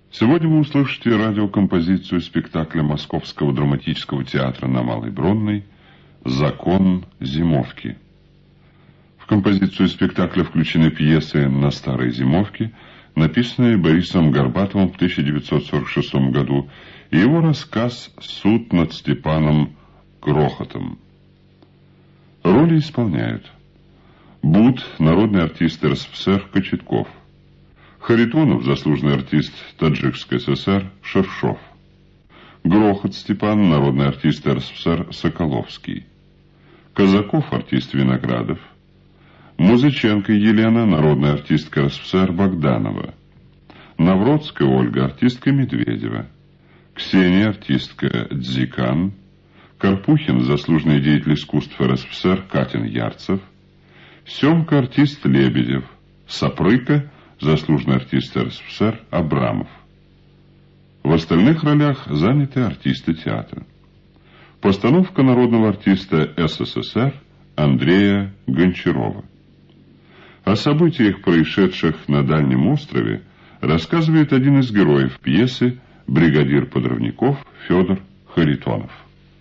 Сегодня вы услышите радиокомпозицию спектакля Московского драматического театра на Малой Бронной «Закон зимовки». В композицию спектакля включены пьесы «На старой зимовке», написанные Борисом Горбатовым в 1946 году, и его рассказ «Суд над Степаном Грохотом». Роли исполняют Буд, народный артист РСФСР Кочетков, Харитонов, заслуженный артист Таджикской ССР Шершов, Грохот Степан, народный артист РСФСР Соколовский, Казаков, артист Виноградов, Музыченко Елена, народная артистка РСФСР Богданова, Навродская Ольга, артистка Медведева, Ксения, артистка Дзикан, Карпухин, заслуженный деятель искусств РСФСР Катин Ярцев, Семка, артист Лебедев, Сапрыка, заслуженный артист РСФСР Абрамов. В остальных ролях заняты артисты театра. Постановка народного артиста СССР Андрея Гончарова. О событиях, происшедших на Дальнем острове, рассказывает один из героев пьесы, бригадир подрывников Федор Харитонов.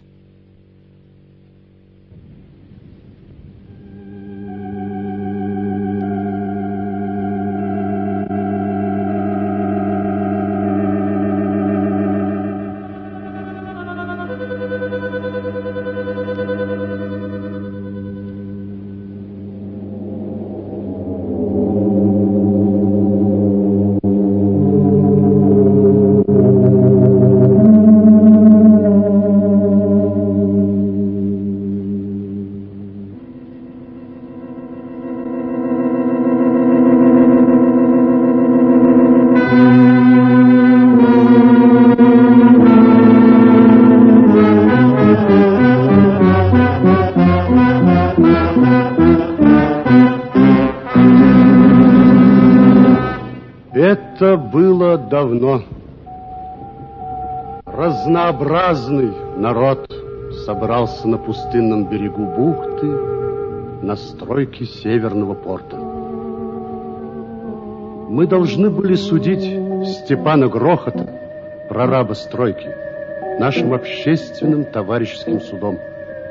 Это было давно. Разнообразный народ собрался на пустынном берегу бухты на стройке Северного порта. Мы должны были судить Степана Грохота, прораба стройки, нашим общественным товарищеским судом.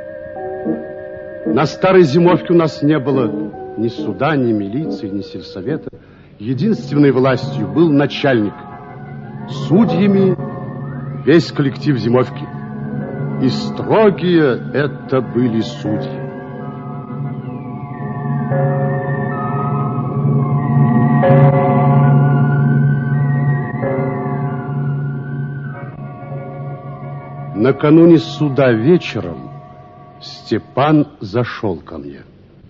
На старой зимовке у нас не было ни суда, ни милиции, ни сельсовета. Единственной властью был начальник. Судьями весь коллектив зимовки. И строгие это были судьи. Накануне суда вечером Степан зашел ко мне.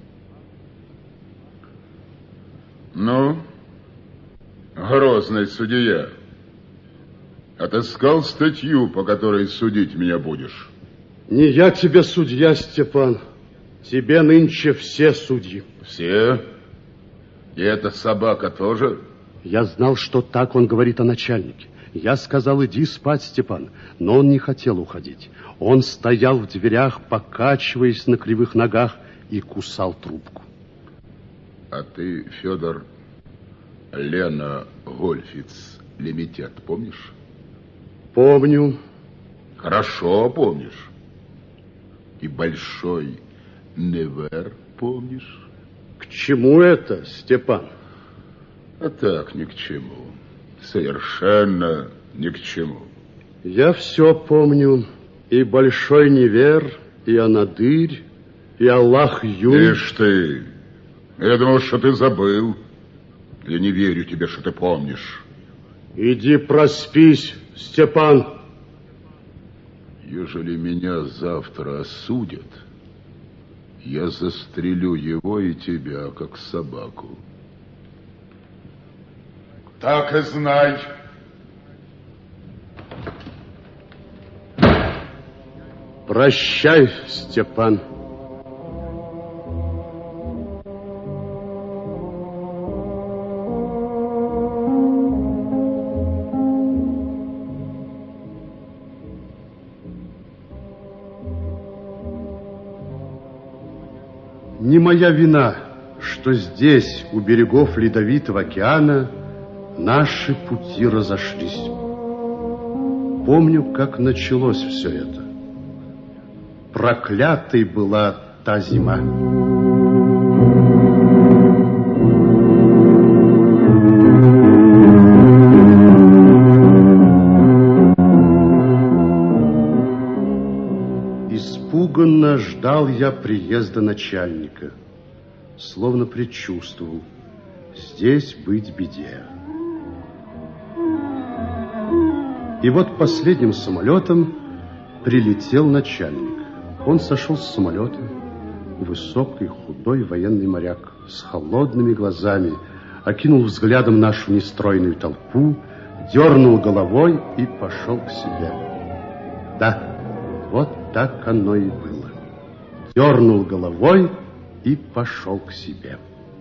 Ну, грозный судья, отыскал статью, по которой судить меня будешь? Не я тебе судья, Степан. Тебе нынче все судьи. Все? И эта собака тоже? Я знал, что так он говорит о начальнике. Я сказал, иди спать, Степан, но он не хотел уходить. Он стоял в дверях, покачиваясь на кривых ногах, и кусал трубку. А ты, Федор, Лена Гольфиц Лимитет, помнишь? Помню. Хорошо помнишь. И Большой Невер помнишь? К чему это, Степан? А так, ни к чему. Совершенно ни к чему. Я все помню. И Большой Невер, и Анадырь, и Аллах Юн. Ишь ты, я думал, что ты забыл. Я не верю тебе, что ты помнишь. Иди проспись, Степан. Ежели меня завтра осудят, я застрелю его и тебя, как собаку. Так и знай. Прощай, Степан. Не моя вина, что здесь, у берегов Ледовитого океана, Наши пути разошлись. Помню, как началось все это. Проклятой была та зима. Испуганно ждал я приезда начальника, словно предчувствовал, здесь быть беде. И вот последним самолетом прилетел начальник. Он сошел с самолета, высокий, худой военный моряк, с холодными глазами, окинул взглядом нашу нестройную толпу, дернул головой и пошел к себе. Да, вот так оно и было. Дернул головой и пошел к себе.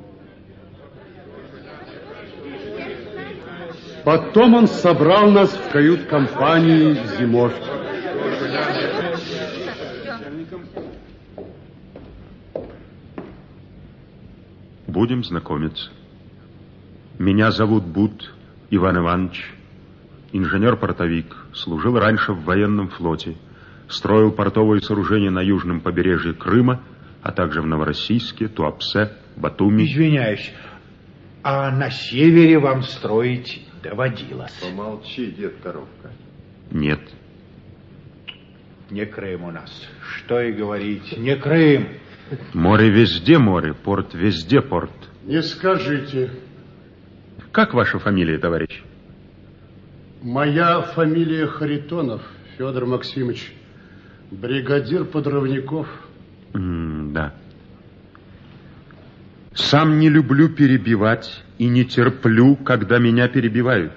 Потом он собрал нас в кают-компании в зимовке. Будем знакомиться. Меня зовут Бут Иван Иванович, инженер-портовик, служил раньше в военном флоте, строил портовые сооружения на южном побережье Крыма, а также в Новороссийске, Туапсе, Батуми. Извиняюсь, а на севере вам строить доводилось? Помолчи, дед Коровка. Нет. Не Крым у нас. Что и говорить, не Крым. Море везде море, порт везде порт. Не скажите. Как ваша фамилия, товарищ? Моя фамилия Харитонов, Федор Максимович, бригадир подрывников. Да. Сам не люблю перебивать и не терплю, когда меня перебивают.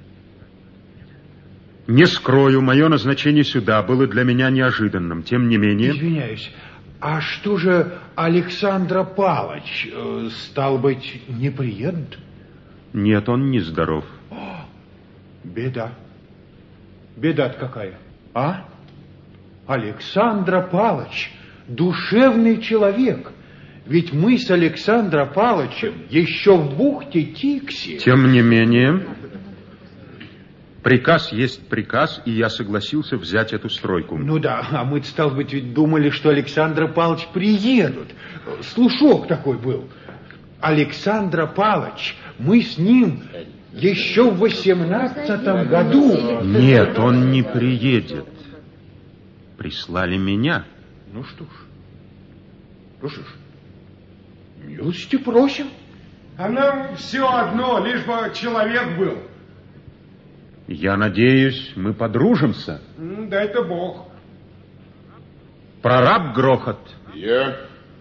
Не скрою, мое назначение сюда было для меня неожиданным. Тем не менее... Извиняюсь, а что же Александр Павлович, стал быть, не приедет? Нет, он не здоров. О, беда. Беда-то какая, а? Александр Павлович, душевный человек. Ведь мы с Александром Павловичем еще в бухте Тикси. Тем не менее, приказ есть приказ, и я согласился взять эту стройку. Ну да, а мы, стал быть, ведь думали, что Александр Павлович приедут. Слушок такой был. Александр Павлович, мы с ним еще в 18-м году... Нет, он не приедет. Прислали меня. Ну что ж. Ну что ж. Милости просим. А нам все одно, лишь бы человек был. Я надеюсь, мы подружимся. Дай-то Бог. Прораб Грохот. Я.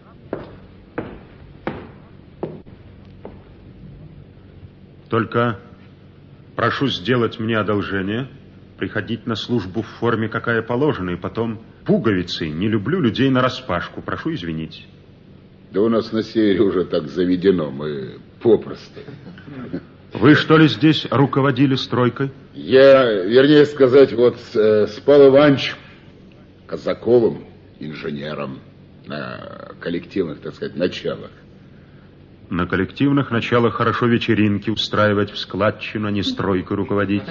Только прошу сделать мне одолжение, приходить на службу в форме, какая положена, и потом пуговицы. Не люблю людей нараспашку, прошу извинить. Да у нас на севере уже так заведено, мы попросту. Вы, что ли, здесь руководили стройкой? Я, вернее сказать, вот с Павлом Ивановичем Казаковым, инженером, на коллективных, так сказать, началах. На коллективных началах хорошо вечеринки устраивать в складчину, а не стройкой руководить.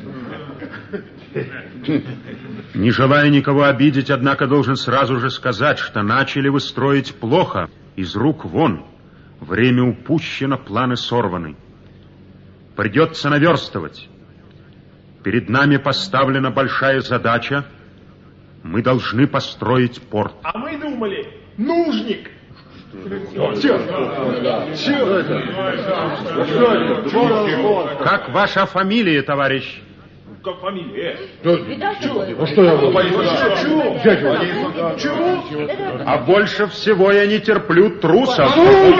Не желая никого обидеть, однако должен сразу же сказать, что начали вы строить плохо, из рук вон. Время упущено, планы сорваны. Придется наверстывать. Перед нами поставлена большая задача. Мы должны построить порт. А мы думали, нужник. Как ваша фамилия, товарищ? Как фамилия? А больше всего я не терплю трусов.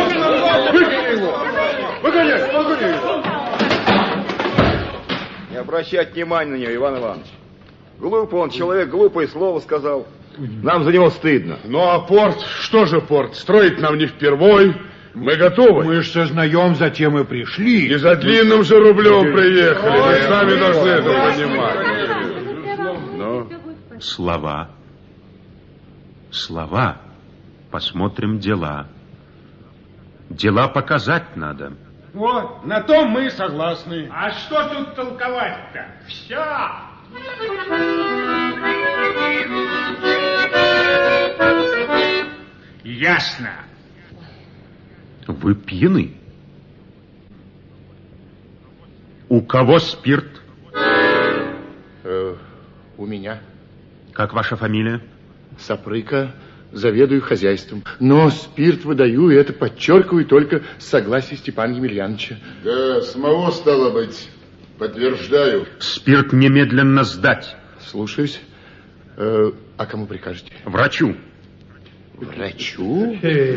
Не обращать внимания на нее, Иван Иванович. Глупый он, человек глупое слово сказал. Нам за него стыдно. Ну а порт, что же порт? Строить нам не впервой. Мы готовы. Мы же сознаем, затем и пришли. И за длинным же рублем приехали. Вы сами должны это понимать. Но слова. Слова. Посмотрим дела. Дела показать надо. Вот, на том мы согласны. А что тут толковать-то? Все. Ясно. Вы пьяны. У кого спирт? У меня. Как ваша фамилия? Сапрыка, заведую хозяйством. Но спирт выдаю, и это подчеркиваю только с согласия Степана Емельяновича. Да, самого, стало быть, подтверждаю. Спирт немедленно сдать. Слушаюсь. А кому прикажете? Врачу. Врачу?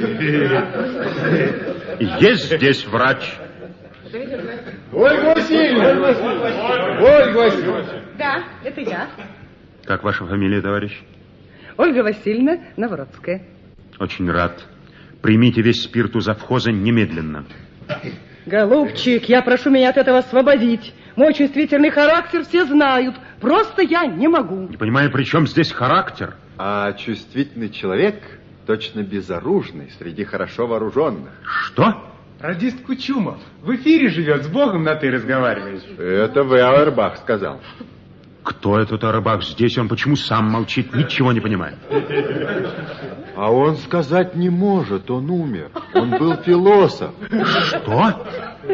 Есть здесь врач. Ольга Васильевна! Ольга Васильевна! Да, это я. Как ваша фамилия, товарищ? Ольга Васильевна Новородская. Очень рад. Примите весь спирт у завхоза немедленно. Голубчик, я прошу меня от этого освободить. Мой чувствительный характер все знают. Просто я не могу. Не понимаю, при чем здесь характер? А чувствительный человек точно безоружный среди хорошо вооруженных. Что? Радист Кучумов в эфире живет, с Богом на «ты» разговариваешь. Это В. Ауэрбах сказал. Кто этот Ауэрбах здесь? Он почему сам молчит? Ничего не понимает. А он сказать не может, он умер. Он был философ. Что?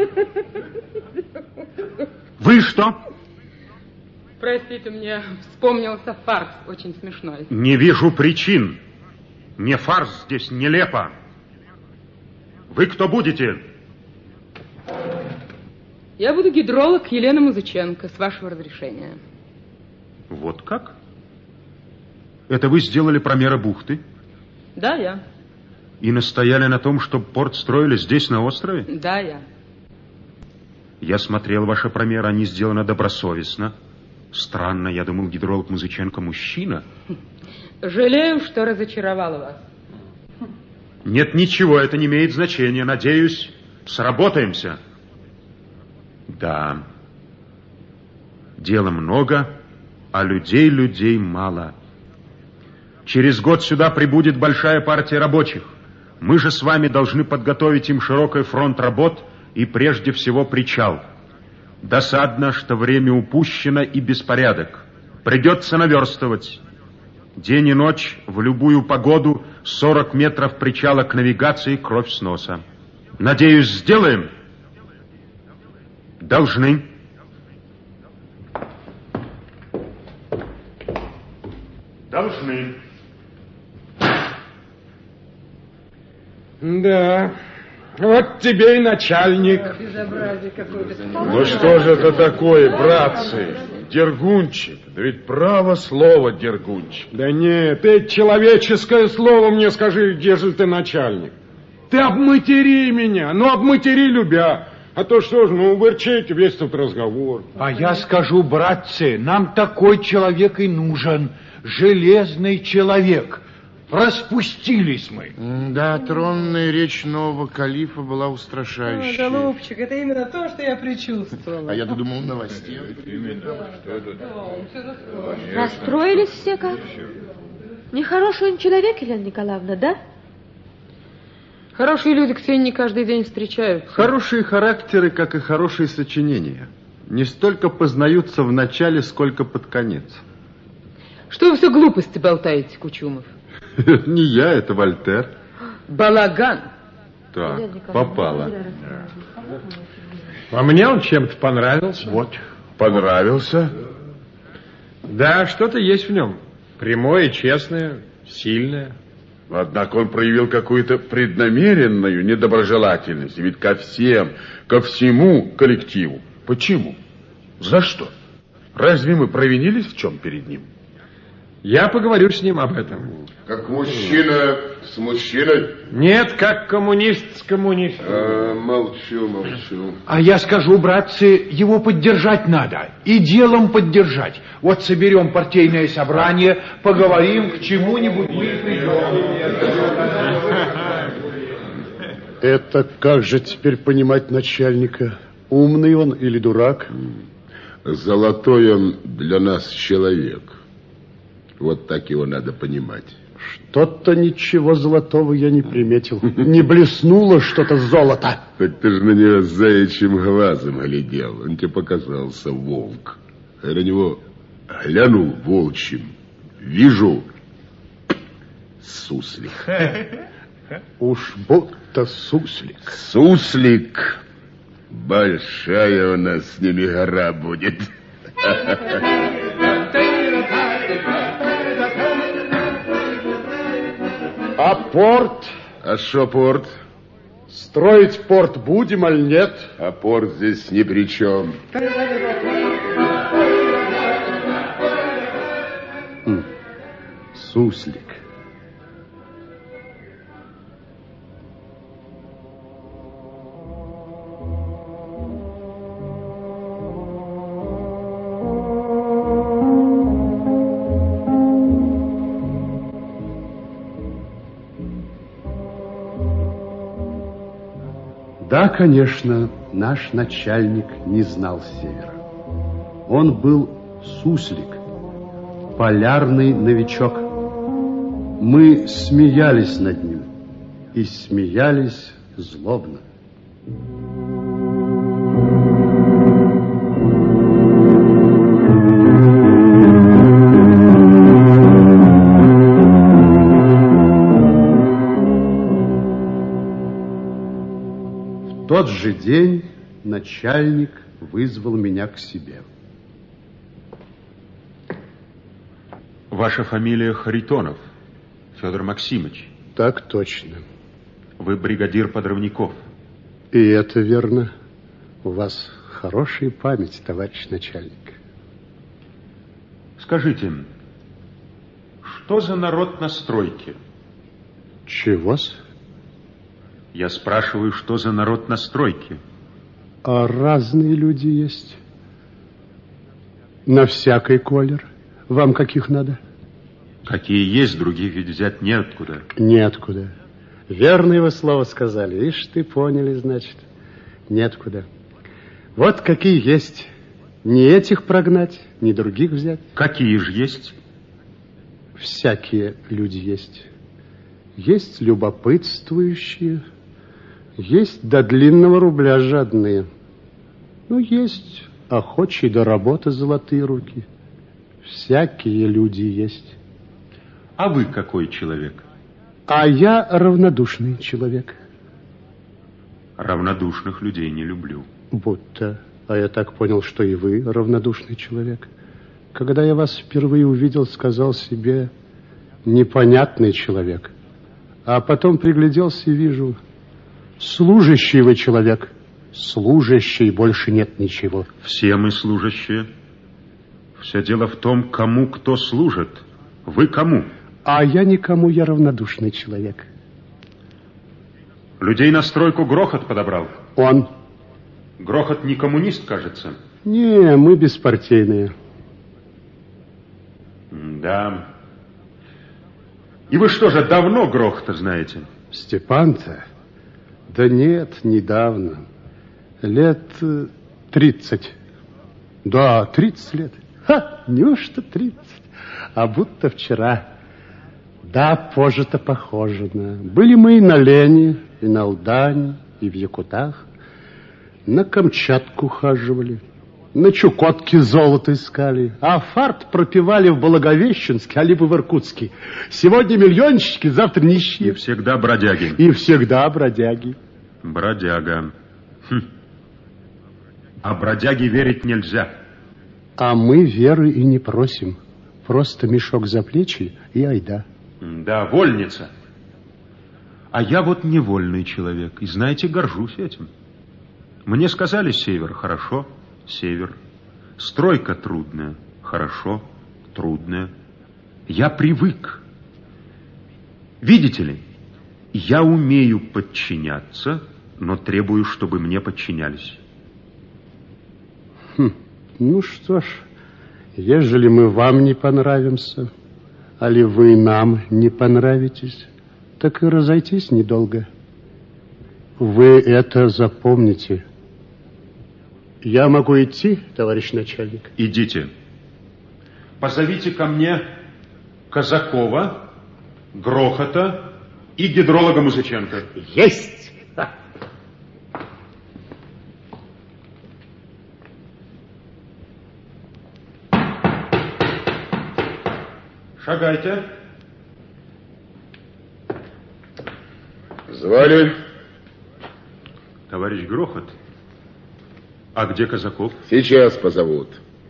Вы что? Простите, мне вспомнился фарс очень смешной. Не вижу причин. Не фарс здесь, нелепо. Вы кто будете? Я буду гидролог Елена Музыченко, с вашего разрешения. Вот как? Это вы сделали промеры бухты? Да, я. И настояли на том, чтобы порт строили здесь, на острове? Да, я. Я смотрел ваши промеры, они сделаны добросовестно. Странно, я думал, гидролог Музыченко мужчина. Жалею, что разочаровала вас. Нет, ничего, это не имеет значения. Надеюсь, сработаемся. Да. Дела много, а людей мало. Через год сюда прибудет большая партия рабочих. Мы же с вами должны подготовить им широкий фронт работ и прежде всего причал. Досадно, что время упущено и беспорядок. Придется наверстывать. День и ночь, в любую погоду, 40 метров причала к навигации, кровь с носа. Надеюсь, сделаем? Должны. Должны. Да, вот тебе и начальник. Безобразие какое-то. Ну что же это такое, братцы? Дергунчик. Да ведь право слово Дергунчик. Да нет, ты человеческое слово мне скажи, где же ты начальник? Ты обматери меня, ну обматери любя. А то что ж, ну вырчить весь тут разговор. А я скажу, братцы, нам такой человек и нужен. Железный человек. Распустились мы. Да, тронная речь нового калифа была устрашающей. Голубчик, это именно то, что я предчувствовала. А я-то думал, новостей. Расстроились все как? Нехороший он человек, Елена Николаевна, да? Хорошие люди, Ксения, не каждый день встречаются. Хорошие характеры, как и хорошие сочинения, не столько познаются в начале, сколько под конец. Что вы все глупости болтаете, Кучумов? Не я, это Вольтер. Балаган. Так, попало. А мне он чем-то понравился. Вот, понравился. Да, что-то есть в нем. Прямое, честное, сильное. Однако он проявил какую-то преднамеренную недоброжелательность. Ведь ко всем, ко всему коллективу. Почему? За что? Разве мы провинились в чем перед ним? Я поговорю с ним об этом. Как мужчина с мужчиной? Нет, как коммунист с коммунистом. Молчу. А я скажу, братцы, его поддержать надо. И делом поддержать. Вот соберем партийное собрание, поговорим, к чему-нибудь мы придем. Это как же теперь понимать начальника? Умный он или дурак? Золотой он для нас человек. Вот так его надо понимать. Что-то ничего золотого я не приметил. Не блеснуло что-то золото. Хоть ты же на него заячьим глазом глядел. Он тебе показался волк. А я на него глянул волчьим. Вижу суслик. Уж будто суслик. Суслик. Большая у нас с ними гора будет. А порт? А шо порт? Строить порт будем, аль нет? А порт здесь ни при чем. Суслик. Да, конечно, наш начальник не знал севера. Он был суслик, полярный новичок. Мы смеялись над ним и смеялись злобно. В тот же день начальник вызвал меня к себе. Ваша фамилия Харитонов, Федор Максимович. Так точно. Вы бригадир подрывников. И это верно. У вас хорошая память, товарищ начальник. Скажите, что за народ на стройке? Чего-с? Я спрашиваю, что за народ на стройке? А разные люди есть. На всякий колер. Вам каких надо? Какие есть, других ведь взять неоткуда. Неоткуда. Верное вы слово сказали. Ишь ты, поняли, значит. Неоткуда. Вот какие есть. Не этих прогнать, не других взять. Какие же есть? Всякие люди есть. Есть любопытствующие, есть до длинного рубля жадные. Ну, есть охочие до работы золотые руки. Всякие люди есть. А вы какой человек? А я равнодушный человек. Равнодушных людей не люблю. Будто. А я так понял, что и вы равнодушный человек. Когда я вас впервые увидел, сказал себе: непонятный человек. А потом пригляделся и вижу: служащий вы человек. Служащий, больше нет ничего. Все мы служащие. Все дело в том, кому кто служит. Вы кому? А я никому, я равнодушный человек. Людей на стройку Грохот подобрал? Он. Грохот не коммунист, кажется? Не, мы беспартийные. Да. И вы что же, давно Грохота знаете? Степан-то? Да нет, недавно. Лет 30. Да, 30 лет. Ха, неужто 30? А будто вчера. Да, позже-то похоже на... Были мы и на Лене, и на Алдане, и в Якутах. На Камчатку ухаживали. На Чукотке золото искали. А фарт пропивали в Благовещенске, а либо в Иркутске. Сегодня миллионщики, завтра нищие. И всегда бродяги. И всегда бродяги. Бродяга. А бродяге верить нельзя. А мы веры и не просим. Просто мешок за плечи и айда. Да, вольница. А я вот невольный человек. И, знаете, горжусь этим. Мне сказали: север, хорошо, север. Стройка трудная, хорошо, трудная. Я привык. Видите ли, я умею подчиняться, но требую, чтобы мне подчинялись. Ну что ж, ежели мы вам не понравимся, али вы нам не понравитесь, так и разойтись недолго. Вы это запомните. Я могу идти, товарищ начальник? Идите. Позовите ко мне Казакова Грохота и гидролога Музыченко. Есть! Шагайте. Звали? Товарищ Грохот. А где Казаков? Сейчас позовут.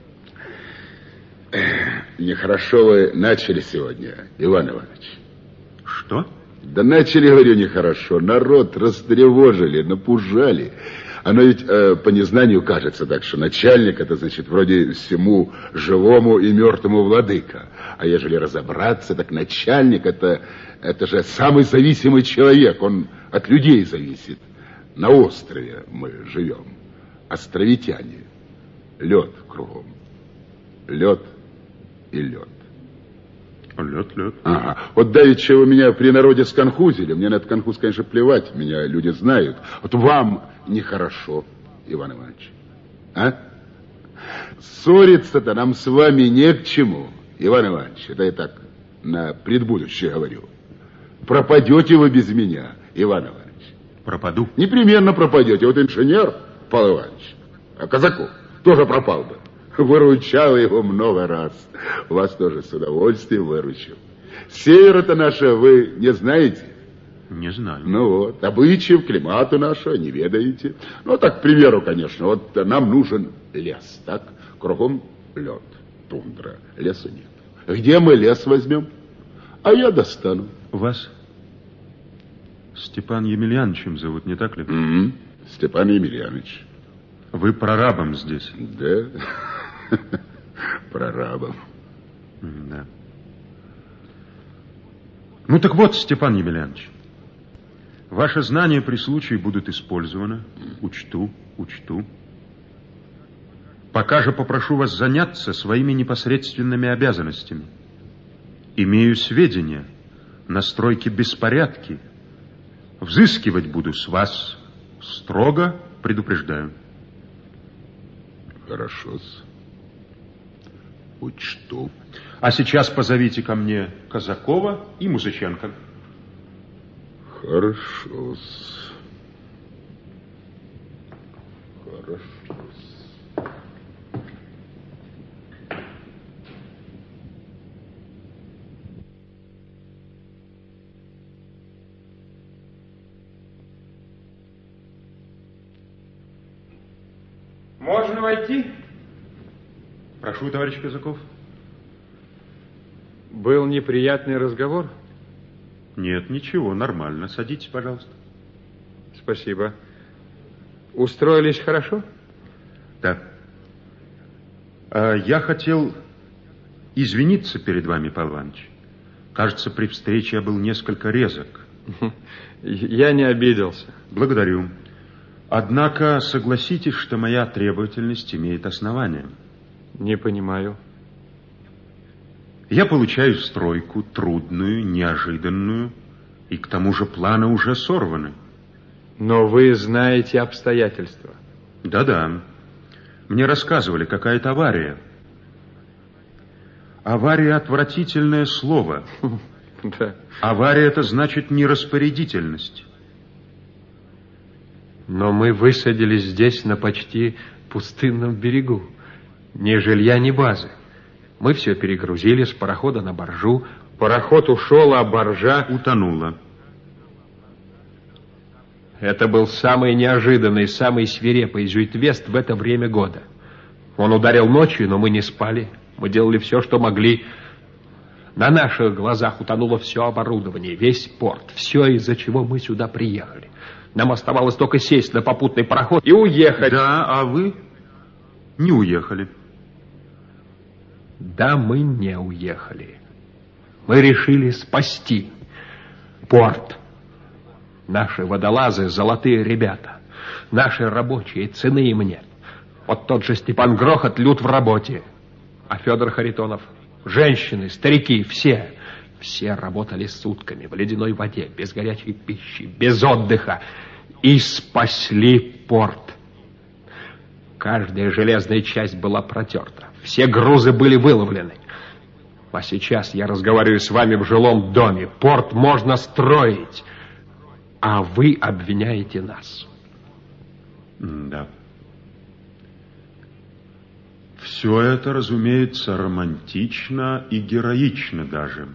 Нехорошо вы начали сегодня, Иван Иванович. Что? Да начали, говорю, нехорошо. Народ растревожили, напужали. Оно ведь по незнанию кажется так, что начальник это значит вроде всему живому и мертвому владыка. А ежели разобраться, так начальник это же самый зависимый человек. Он от людей зависит. На острове мы живем. Островитяне. Лед кругом. Лед и лед. Лед. Ага. Вот давеча у меня при народе сконфузили. Мне на этот конфуз, конечно, плевать. Меня люди знают. Вот вам нехорошо, Иван Иванович. А? Ссориться-то нам с вами не к чему, Иван Иванович. Это я так на предбудущее говорю. Пропадете вы без меня, Иван Иванович. Пропаду? Непременно пропадете. Вот инженер Павел Иванович, а Казаков тоже пропал бы. Выручал его много раз. Вас тоже с удовольствием выручил. Севера-то нашего вы не знаете? Не знаю. Ну вот, обычаев, климату нашего не ведаете. Ну так, к примеру, конечно, вот нам нужен лес, так? Кругом лед, тундра, леса нет. Где мы лес возьмем? А я достану. Вас Степан Емельяновичем зовут, не так ли? Степан Емельянович. Вы прорабом здесь? Да, прорабом. Да. Ну так вот, Степан Емельянович, ваши знания при случае будут использованы. Учту. Пока же попрошу вас заняться своими непосредственными обязанностями. Имею сведения, настройки беспорядки. Взыскивать буду с вас. Строго предупреждаю. Хорошо-с. Учту. А сейчас позовите ко мне Казакова и Музыченко. Хорошо-с. Можно войти? Прошу, товарищ Казаков. Был неприятный разговор? Нет, ничего, нормально. Садитесь, пожалуйста. Спасибо. Устроились хорошо? Да. Я хотел извиниться перед вами, Павел Иванович. Кажется, при встрече я был несколько резок. Я не обиделся. Благодарю. Однако согласитесь, что моя требовательность имеет основание. Не понимаю. Я получаю стройку трудную, неожиданную, и к тому же планы уже сорваны. Но вы знаете обстоятельства. Да-да. Мне рассказывали, какая-то авария. Авария — отвратительное слово. Да. Авария — это значит нераспорядительность. Но мы высадились здесь на почти пустынном берегу. Ни жилья, ни базы. Мы все перегрузили с парохода на баржу. Пароход ушел, а баржа утонула. Это был самый неожиданный, самый свирепый зюитвест в это время года. Он ударил ночью, но мы не спали. Мы делали все, что могли. На наших глазах утонуло все оборудование, весь порт. Все, из-за чего мы сюда приехали. Нам оставалось только сесть на попутный пароход и уехать. Да, а вы не уехали. Да, мы не уехали. Мы решили спасти порт. Наши водолазы — золотые ребята. Наши рабочие — цены им нет. Вот тот же Степан Грохот лют в работе. А Федор Харитонов, женщины, старики, все работали сутками в ледяной воде, без горячей пищи, без отдыха. И спасли порт. Каждая железная часть была протерта. Все грузы были выловлены. А сейчас я разговариваю с вами в жилом доме. Порт можно строить, а вы обвиняете нас. Да. Все это, разумеется, романтично и героично даже.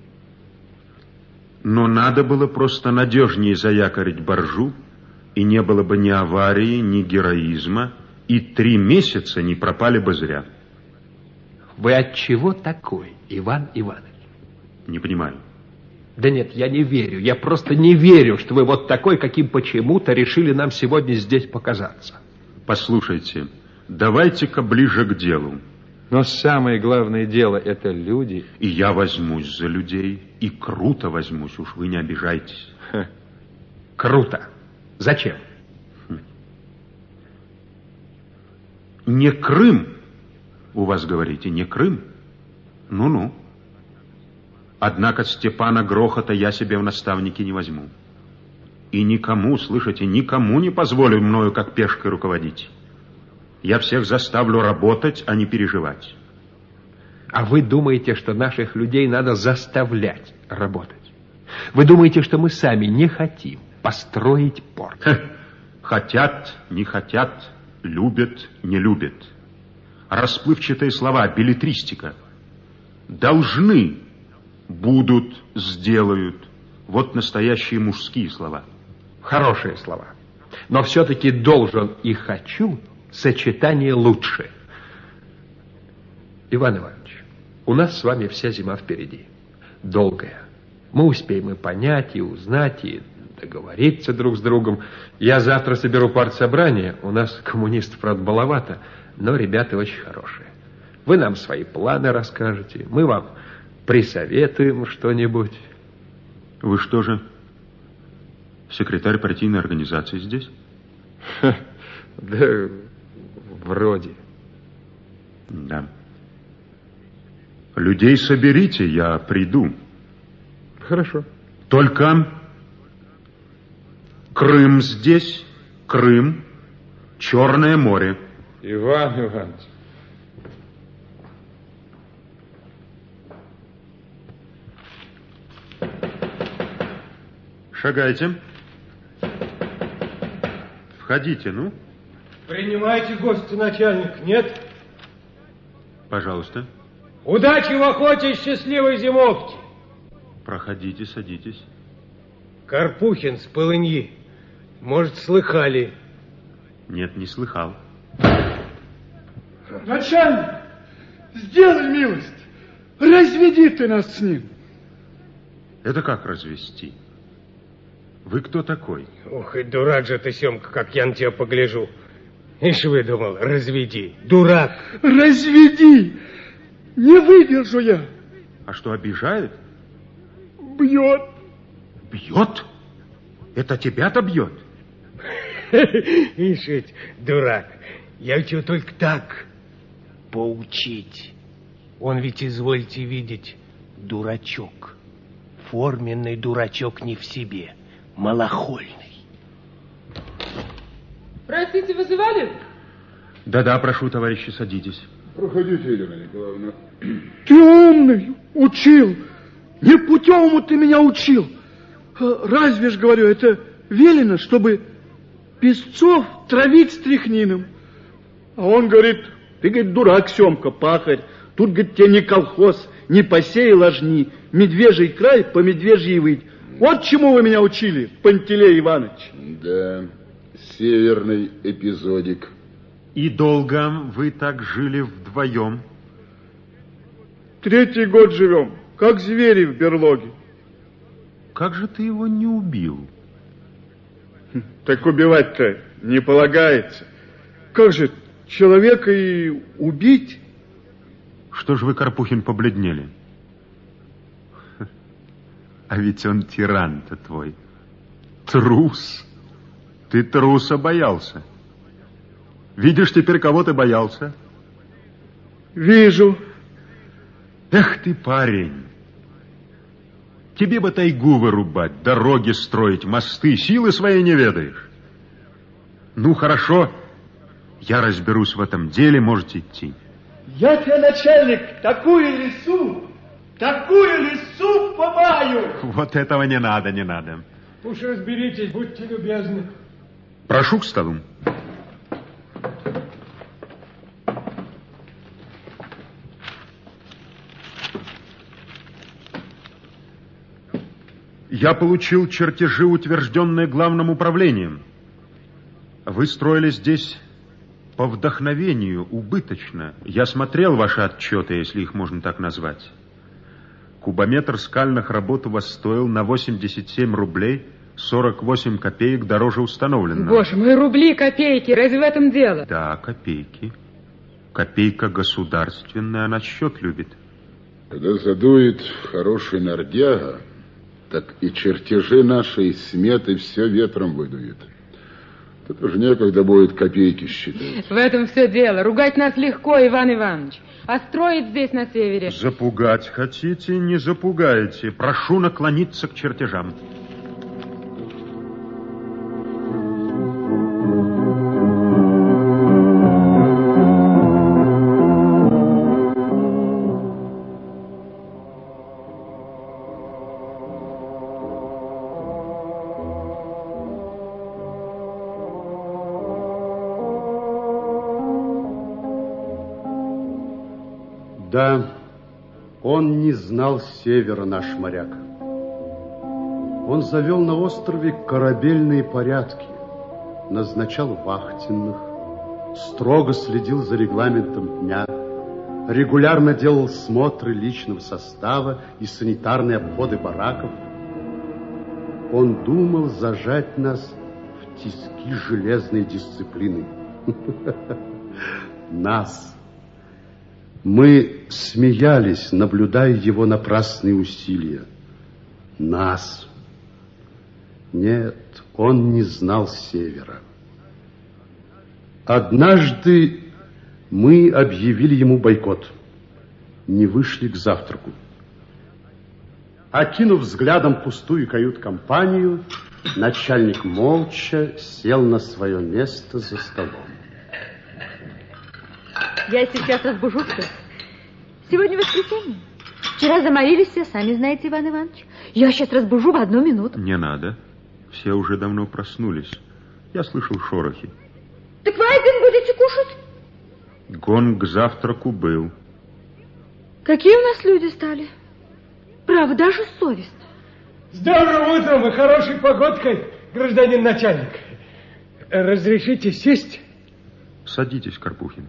Но надо было просто надежнее заякорить баржу, и не было бы ни аварии, ни героизма, и 3 месяца не пропали бы зря. Вы от чего такой, Иван Иванович? Не понимаю. Да нет, я не верю. Я просто не верю, что вы вот такой, каким почему-то решили нам сегодня здесь показаться. Послушайте, давайте-ка ближе к делу. Но самое главное дело — это люди. И я возьмусь за людей, и круто возьмусь, уж вы не обижайтесь. Круто. Зачем? Не Крым, у вас говорите, не Крым? Ну-ну. Однако Степана Грохота я себе в наставники не возьму. И никому, слышите, никому не позволю мною как пешкой руководить. Я всех заставлю работать, а не переживать. А вы думаете, что наших людей надо заставлять работать? Вы думаете, что мы сами не хотим построить порт? Хотят, не хотят, любят, не любят. Расплывчатые слова, беллетристика. Должны, будут, сделают. Вот настоящие мужские слова. Хорошие слова. Но все-таки должен и хочу сочетание лучше. Иван Иванович, у нас с вами вся зима впереди. Долгая. Мы успеем и понять, и узнать, и договориться друг с другом. Я завтра соберу партсобрание. У нас коммунистов, правда, маловато, но ребята очень хорошие. Вы нам свои планы расскажете, мы вам присоветуем что-нибудь. Вы что же, секретарь партийной организации здесь? Да, вроде. Да. Людей соберите, я приду. Хорошо. Только Крым здесь, Крым, Черное море. Иван Иванович. Шагайте. Входите, ну. Принимайте гостя, начальник, нет? Пожалуйста. Удачи в охоте и счастливой зимовки. Проходите, садитесь. Карпухин с Полыньи. Может, слыхали? Нет, не слыхал. Начальник, сделай милость. Разведи ты нас с ним. Это как развести? Вы кто такой? Ох, и дурак же ты, Семка, как я на тебя погляжу. Ишь выдумал, разведи. Дурак. Разведи. Не выдержу я. А что, обижает? Бьет. Бьет? Это тебя-то бьет? Ишь ведь, дурак. Я хочу только так поучить. Он ведь, извольте видеть, дурачок. Форменный дурачок не в себе. Малохольный. Простите, вызывали? Да-да, прошу, товарищи, садитесь. Проходите, Елена Николаевна. Ты умный, учил. Непутевому ты меня учил. Разве ж, говорю, это велено, чтобы песцов травить стряхнином? А он говорит, ты, говорит, дурак, Семка, пахарь. Тут, говорит, тебе не колхоз, не посей ложни, медвежий край по медвежьей выть. Вот чему вы меня учили, Пантелей Иванович. Да, северный эпизодик. И долго вы так жили вдвоем? 3-й год живем, как звери в берлоге. Как же ты его не убил? Так убивать-то не полагается. Как же человека и убить? Что ж вы, Карпухин, побледнели? А ведь он тиран-то твой. Трус. Ты труса боялся. Видишь теперь, кого ты боялся? Вижу. Эх ты, парень. Тебе бы тайгу вырубать, дороги строить, мосты, силы своей не ведаешь. Ну, хорошо, я разберусь в этом деле, можете идти. Я тебе, начальник, такую лесу, Такую лису помаю! Вот этого не надо, не надо. Уж разберитесь, будьте любезны. Прошу к столу. Я получил чертежи, утвержденные главным управлением. Вы строили здесь по вдохновению, убыточно. Я смотрел ваши отчеты, если их можно так назвать. Кубометр скальных работ у вас стоил на 87 рублей 48 копеек дороже установленного. Боже мой, рубли, копейки, разве в этом дело? Да, копейки. Копейка государственная, она счет любит. Когда задует хороший нардяга, так и чертежи нашей сметы все ветром выдует. Тут уже некогда будет копейки считать. В этом все дело. Ругать нас легко, Иван Иванович. А строить здесь, на севере... Запугать хотите, не запугаете. Прошу наклониться к чертежам. Да, он не знал севера, наш моряк. Он завел на острове корабельные порядки, назначал вахтенных, строго следил за регламентом дня, регулярно делал смотры личного состава и санитарные обходы бараков. Он думал зажать нас в тиски железной дисциплины. Нас. Мы смеялись, наблюдая его напрасные усилия. Нас. Нет, он не знал севера. Однажды мы объявили ему бойкот. Не вышли к завтраку. Окинув взглядом пустую кают-компанию, начальник молча сел на свое место за столом. Я сейчас разбужу всех. Сегодня воскресенье. Вчера заморились все, сами знаете, Иван Иванович. Я сейчас разбужу в 1 минуту. Не надо. Все уже давно проснулись. Я слышал шорохи. Так вы один будете кушать? Гон к завтраку был. Какие у нас люди стали? Право, даже совестно. С добрым утром и хорошей погодкой, гражданин начальник. Разрешите сесть? Садитесь, Карпухин.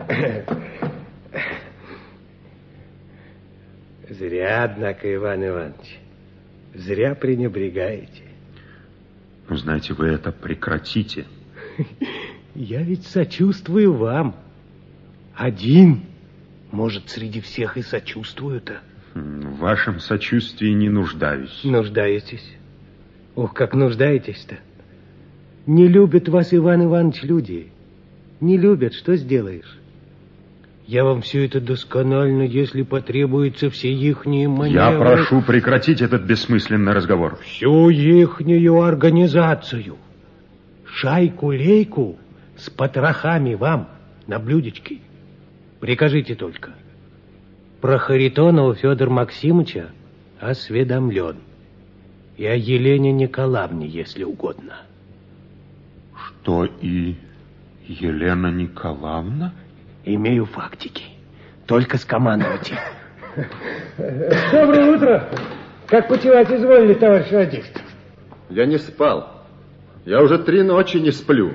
Зря, однако, Иван Иванович. Зря пренебрегаете. Ну, знаете, вы это прекратите. Я ведь сочувствую вам. Один, может, среди всех и сочувствую-то. В вашем сочувствии не нуждаюсь. Нуждаетесь? Ох, как нуждаетесь-то. Не любят вас, Иван Иванович, люди. Не любят, что сделаешь? Я вам все это досконально, если потребуется, все ихние маневры... Я прошу прекратить этот бессмысленный разговор. Всю ихнюю организацию. Шайку-лейку с потрохами вам на блюдечке. Прикажите только. Про Харитонова Федора Максимовича осведомлен. И о Елене Николаевне, если угодно. Что и... Елена Николаевна? Имею фактики. Только скомандуйте. Доброе утро. Как почивать изволили, товарищ радист? Я не спал. Я уже 3 ночи не сплю.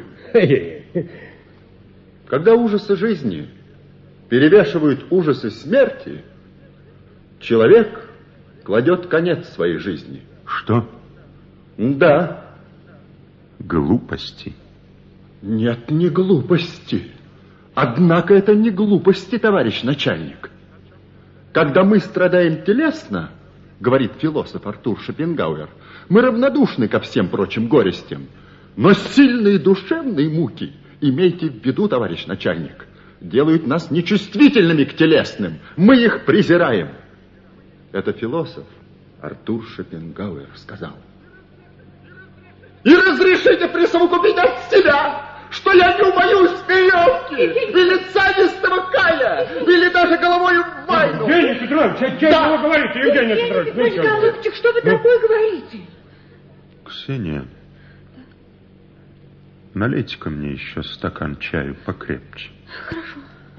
Когда ужасы жизни перевешивают ужасы смерти, человек кладет конец своей жизни. Что? Да. Глупости. Нет, не глупости. Однако это не глупости, товарищ начальник. Когда мы страдаем телесно, говорит философ Артур Шопенгауэр, мы равнодушны ко всем прочим горестям. Но сильные душевные муки, имейте в виду, товарищ начальник, делают нас нечувствительными к телесным. Мы их презираем. Это философ Артур Шопенгауэр сказал. И разрешите присовокупить от себя, что я не убоюсь веревки, или цианистого кая, или даже головой в войну. Евгений Петрович, Что вы говорите, Евгений Петрович? Евгений Петрович, голубчик, что вы такое говорите? Ксения, налейте-ка мне еще стакан чаю покрепче. Хорошо.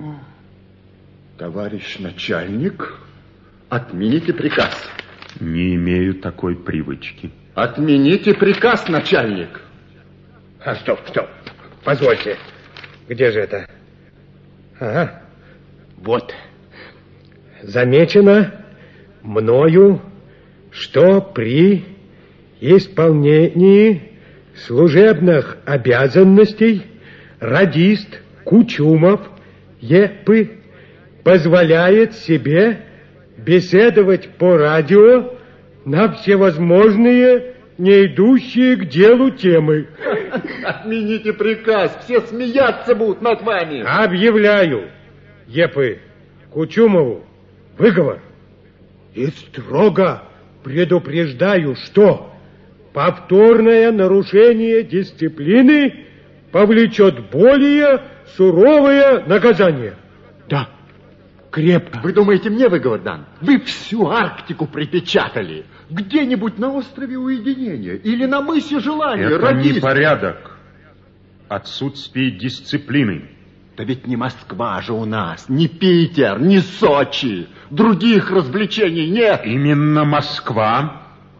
Товарищ начальник, отмените приказ. Не имею такой привычки. Отмените приказ, начальник. А, стоп. Позвольте. Где же это? Ага. Вот. Замечено мною, что при исполнении служебных обязанностей радист Кучумов Е.П. позволяет себе беседовать по радио на всевозможные, не идущие к делу темы. Отмените приказ, все смеяться будут над вами. Объявляю Е.П. Кучумову выговор и строго предупреждаю, что повторное нарушение дисциплины повлечет более суровое наказание. Да, крепко. Вы думаете, мне выговор дан? Вы всю Арктику припечатали. Где-нибудь на острове Уединения или на мысе Желания. Это непорядок. Отсутствие дисциплины. Да ведь не Москва же у нас, не Питер, не Сочи. Других развлечений нет. Именно Москва,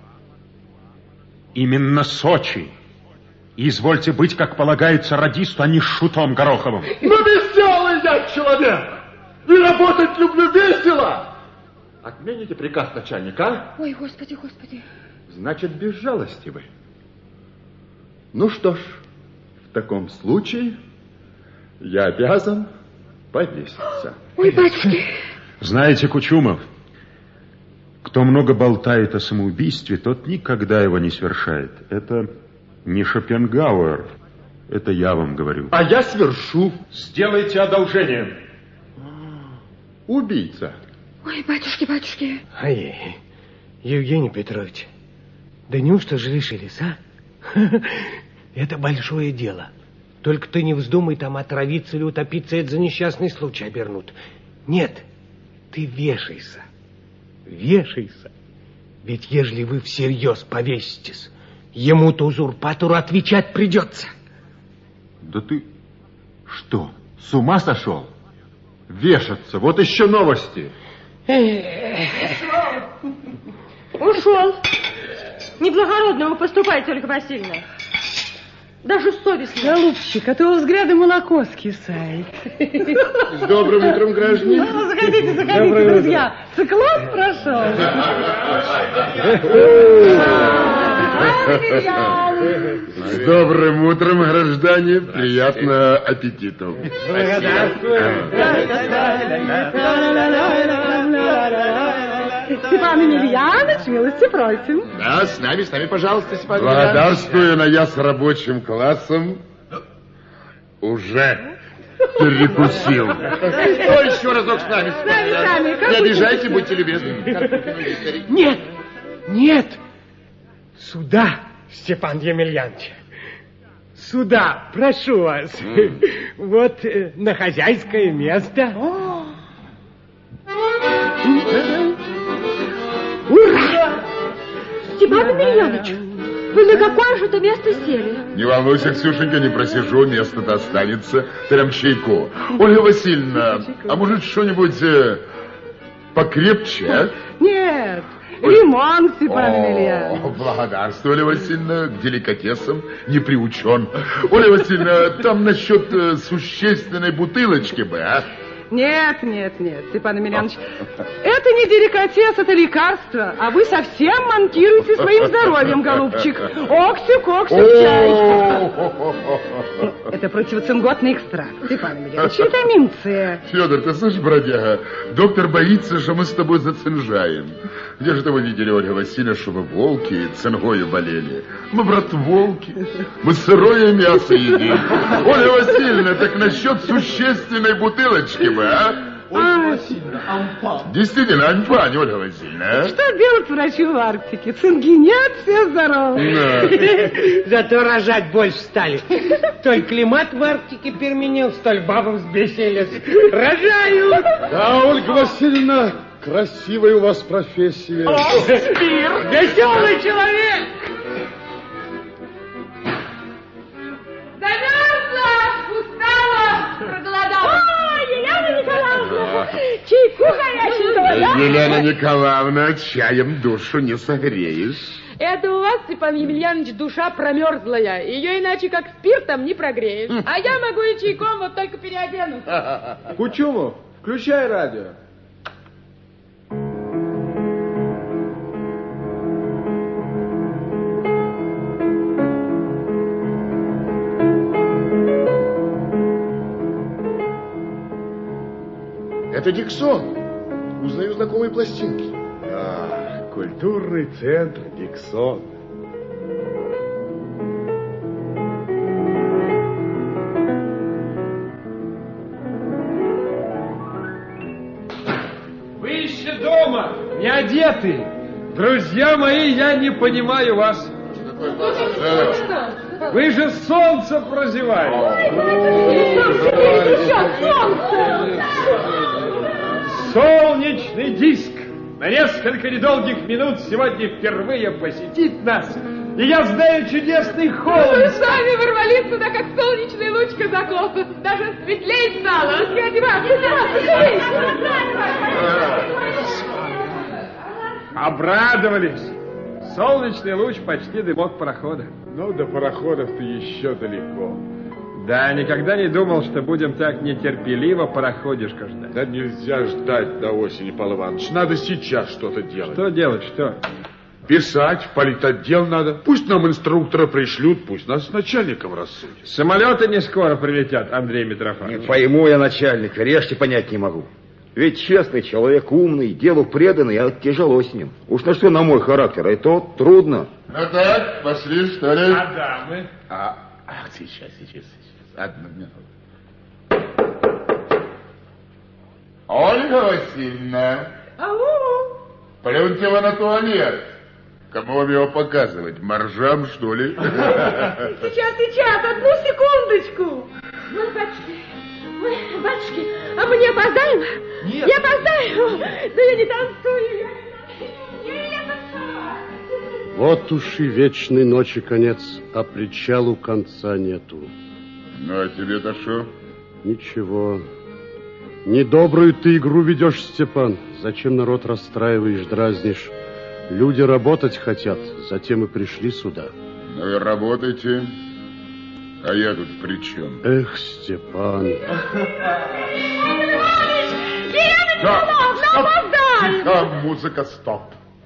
именно Сочи. И извольте быть, как полагается, радисту, а не шутом Гороховым. Ну, веселый я человек. И работать люблю весело. Отмените приказ начальника. Ой, господи. Значит, безжалостивы. Ну что ж, в таком случае я обязан повеситься. Ой, батюшки. Знаете, Кучумов, кто много болтает о самоубийстве, тот никогда его не совершает. Это не Шопенгауэр, это я вам говорю. А я свершу. Сделайте одолжение. Убийца. Ой, батюшки. Ай, Евгений Петрович, да неужто же лишились, а? Это большое дело. Только ты не вздумай там отравиться или утопиться, это за несчастный случай обернут. Нет, ты вешайся. Ведь ежели вы всерьез повеситесь, ему-то узурпатору отвечать придется. Да ты что, с ума сошел? Вешаться, вот еще новости. Ушел. Неблагородно вы поступаете, Ольга Васильевна. Даже совестно. Голубчик, от его взгляда молоко скисает. С добрым утром, граждане. Заходите, друзья. Циклон прошел. С добрым утром, граждане. Приятного аппетита. Степан Емельянович, милости просим. Да, с нами, пожалуйста, Степан Емельянович. Благодарствую, но я с рабочим классом уже перекусил. Кто еще разок с нами, Степан Емельянович? Не обижайте, будьте любезны. Нет. Сюда, Степан Емельянович. Сюда, прошу вас. Вот на хозяйское место. Ура! Степан Емельянович, вы на какое же это место сели? Не волнуйся, Ксюшенька, не просижу, место-то останется. Прям чайку. Ольга Васильевна, а может что-нибудь покрепче, а? Нет, лимон, Степан Емельянович. Благодарствую, Ольга Васильевна, к деликатесам не приучен. Ольга Васильевна, там насчет существенной бутылочки бы, а? Нет, Степан Емельянович, это не деликатес, это лекарство, а вы совсем манкируете своим здоровьем, голубчик. Оксик, чай. Это противоцинготный экстракт, Степан Емельянович, витамин С. Федор, ты слышишь, бродяга, доктор боится, что мы с тобой зацинжаем. Где же вы видели, Ольга Васильевна, что вы волки цингою болели? Мы, брат, волки. Мы сырое мясо едим. Ольга Васильевна, так насчет существенной бутылочки бы, а? Ольга Васильевна, ампан. Действительно, ампан, Ольга Васильевна. Что делать врачу в Арктике? Цинги нет, все здоровы. Зато рожать больше стали. Столь климат в Арктике переменил, столь бабам взбесились. Рожают. Да, Ольга Васильевна, красивая у вас профессия. О, Спир, веселый человек! Замерзла, устала, проголодалась. О, Елена Николаевна, чайку горячего. Елена Николаевна, чаем душу не согреешь. Это у вас, Степан Емельянович, душа промерзлая. Ее иначе как спиртом не прогреешь. А я могу и чайком, вот только переоденуться. Кучумов, включай радио. Это Диксон. Узнаю знакомые пластинки. Да, культурный центр Диксон. Вы еще дома, не одеты. Друзья мои, я не понимаю вас. Вы же солнце прозеваете. Солнечный диск на несколько недолгих минут сегодня впервые посетит нас. И я знаю чудесный холм. Вы сами ворвались сюда, как солнечный луч казаков. Даже светлее стало. Обрадовались. Солнечный луч почти дымок парохода. Ну, до пароходов-то еще далеко. Да, никогда не думал, что будем так нетерпеливо пароходишко ждать. Да нельзя ждать до осени, Павел Иванович. Надо сейчас что-то делать. Что делать, что? Писать, в политотдел надо. Пусть нам инструктора пришлют, пусть нас с начальником рассудят. Самолеты не скоро прилетят, Андрей Митрофанович. Не пойму я начальника, режьте понять не могу. Ведь честный человек, умный, делу преданный, а тяжело с ним. Уж на что на мой характер, и то трудно. Ну так, пошли, что ли? А дамы? Сейчас. Одну минуту. Ольга Васильевна. Ау! Плюньте вы на туалет. Кому вам его показывать? Моржам, что ли? Сейчас, одну секундочку. Ну, батюшки, а мы не опоздаем? Нет. Я опоздаю. Да я не танцую. Я не танцую. Вот уж и вечной ночи конец, а причалу конца нету. Ну, а тебе-то что? Ничего. Недобрую ты игру ведешь, Степан. Зачем народ расстраиваешь, дразнишь? Люди работать хотят, затем и пришли сюда. Ну и работайте. А я тут при чем? Эх, Степан. Тихо, музыка, стоп.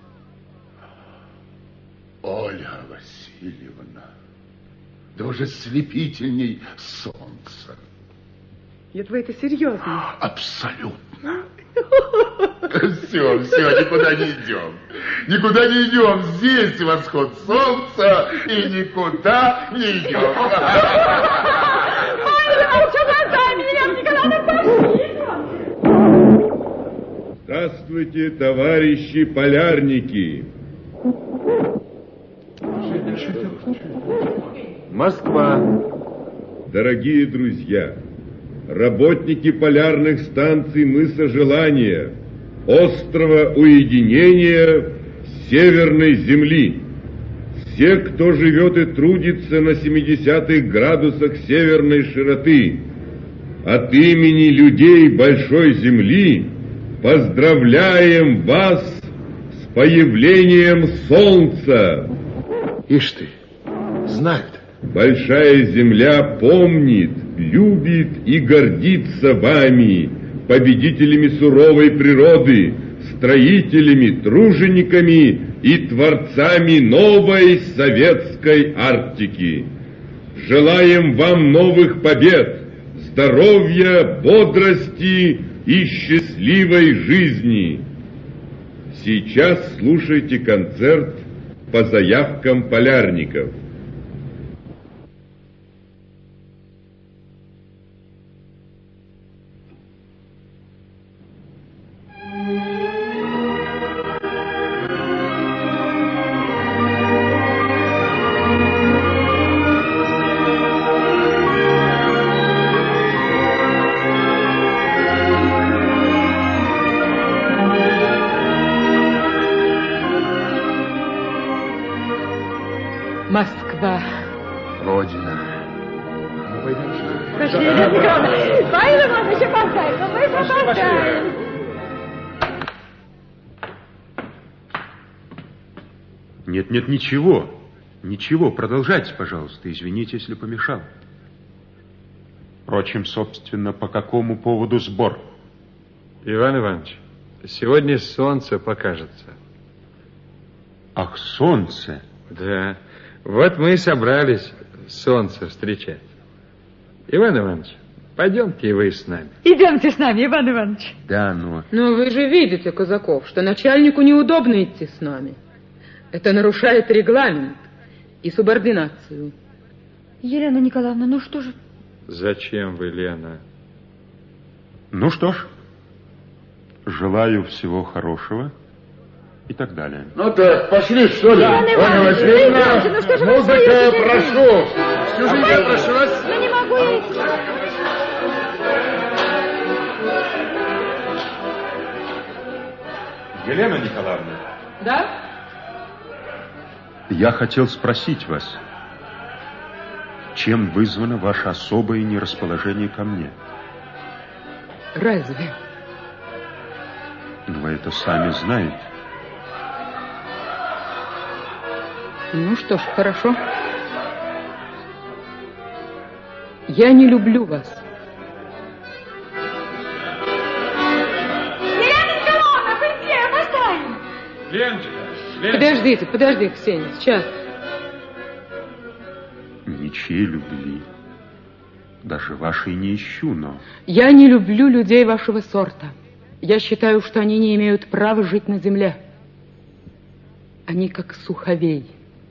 Ольга Васильевна, да уже слепительней солнца. Нет, вы это серьезно? Абсолютно. Все, никуда не идем. Никуда не идем. Здесь восход солнца, и никуда не идем. Здравствуйте, товарищи полярники. Москва. Дорогие друзья, работники полярных станций мыса Желания, острова Уединения, Северной Земли. Все, кто живет и трудится на 70-х градусах северной широты, от имени людей Большой Земли поздравляем вас с появлением Солнца. Ишь ты, знают. Большая Земля помнит, любит и гордится вами, победителями суровой природы, строителями, тружениками и творцами новой советской Арктики. Желаем вам новых побед, здоровья, бодрости и счастливой жизни. Сейчас слушайте концерт по заявкам полярников. Пошли, Елена Николаевна. Пойдем, мы еще поболтаем. Мы еще поболтаем. Нет, ничего. Ничего, продолжайте, пожалуйста. Извините, если помешал. Впрочем, собственно, по какому поводу сбор? Иван Иванович, сегодня солнце покажется. Ах, солнце? Да. Вот мы и собрались солнце встречать. Иван Иванович, пойдемте и вы с нами. Идемте с нами, Иван Иванович. Да, но... Но вы же видите, Казаков, что начальнику неудобно идти с нами. Это нарушает регламент и субординацию. Елена Николаевна, ну что же... Зачем вы, Лена? Ну что ж, желаю всего хорошего и так далее. Ну так, пошли, что ли? Иван Иванович, ну что же вы музыка, прошу. Скажите, я прошу вас. Ну не могу я идти. Елена Николаевна. Да? Я хотел спросить вас, чем вызвано ваше особое нерасположение ко мне? Разве? Вы это сами знаете. Ну что ж, хорошо. Я не люблю вас. Елена Николаевна, вы где? Опоздаем. Леночка. Подожди, Ксения, сейчас. Ничьей любви. Даже вашей не ищу, но... Я не люблю людей вашего сорта. Я считаю, что они не имеют права жить на земле. Они как суховей.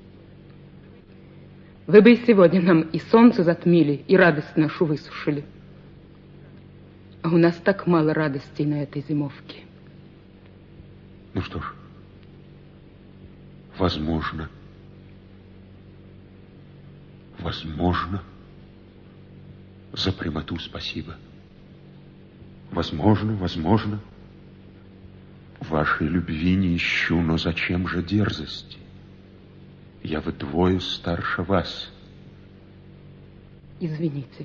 Вы бы и сегодня нам и солнце затмили, и радость нашу высушили. А у нас так мало радостей на этой зимовке. Ну что ж, возможно. За прямоту спасибо. Возможно. Вашей любви не ищу, но зачем же дерзости? Я вдвое старше вас. Извините.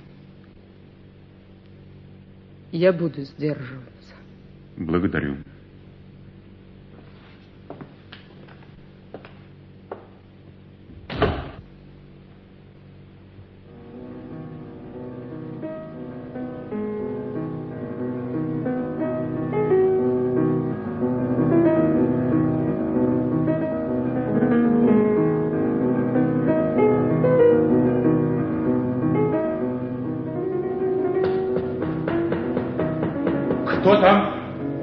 Я буду сдерживаться. Благодарю. Кто там?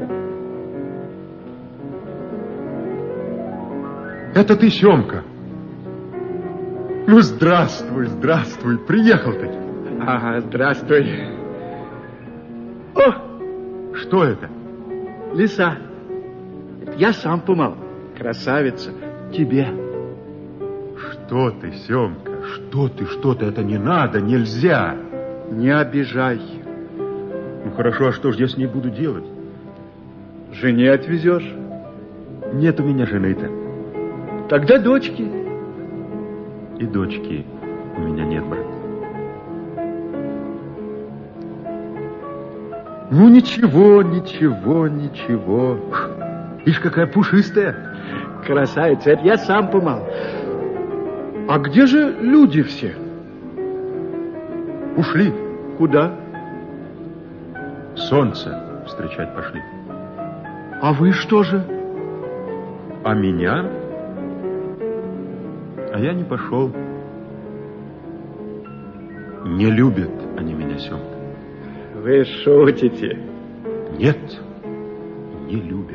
Это ты, Семка. Ну, здравствуй, приехал ты. Ага, здравствуй. О, что это? лиса. Я сам помал. Красавица. Тебе. Что ты, Семка, что ты, это не надо, нельзя. Не обижай. Ну, хорошо, а что ж я с ней буду делать? Жене отвезешь? Нет у меня жены-то. Тогда дочки. И дочки у меня нет, брат. Ну, ничего. Ишь, какая пушистая. Красавица, это я сам помал. А где же люди все? Ушли. Куда? Солнце встречать пошли. А вы что же? А меня? А я не пошел. Не любят они меня, Семка. Вы шутите. Нет, не любят.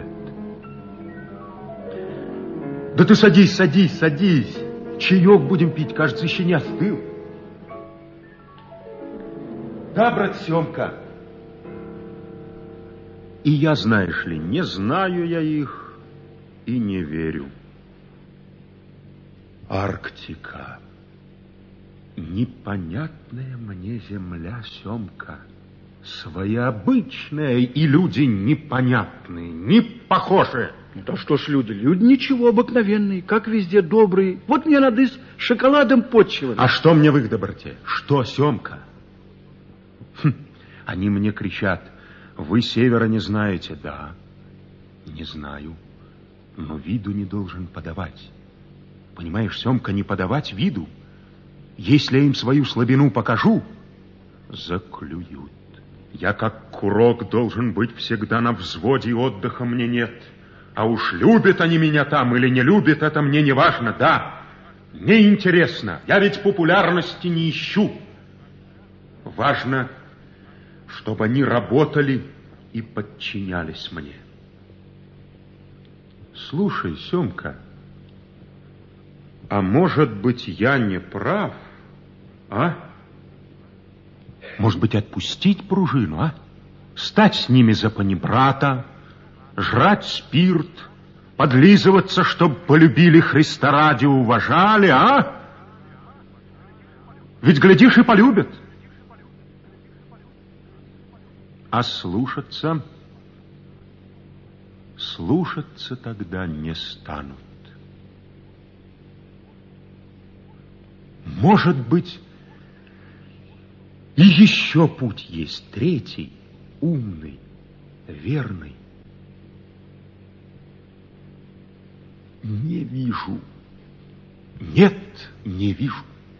Да ты садись. Чаек будем пить, кажется, еще не остыл. Да, брат Семка. И я, знаешь ли, не знаю я их и не верю. Арктика. Непонятная мне земля, Семка. Своеобычная, и люди непонятные, не похожие. Да что ж люди? Люди ничего, обыкновенные, как везде добрые. Вот мне надо с шоколадом подчивать. А что мне в их доброте? Что, Семка? Они мне кричат: вы севера не знаете. Да, не знаю, но виду не должен подавать. Понимаешь, Семка, не подавать виду. Если я им свою слабину покажу, заклюют. Я как курок должен быть всегда на взводе, и отдыха мне нет. А уж любят они меня там или не любят, это мне не важно. Да, мне интересно. Я ведь популярности не ищу. Важно, чтобы они работали и подчинялись мне. Слушай, Семка, а может быть, я не прав, а? Может быть, отпустить пружину, а? Стать с ними за панибрата, жрать спирт, подлизываться, чтоб полюбили Христа ради, уважали, а? Ведь, глядишь, и полюбят. А слушаться тогда не станут. Может быть, и еще путь есть, третий, умный, верный. Не вижу. Нет, не вижу.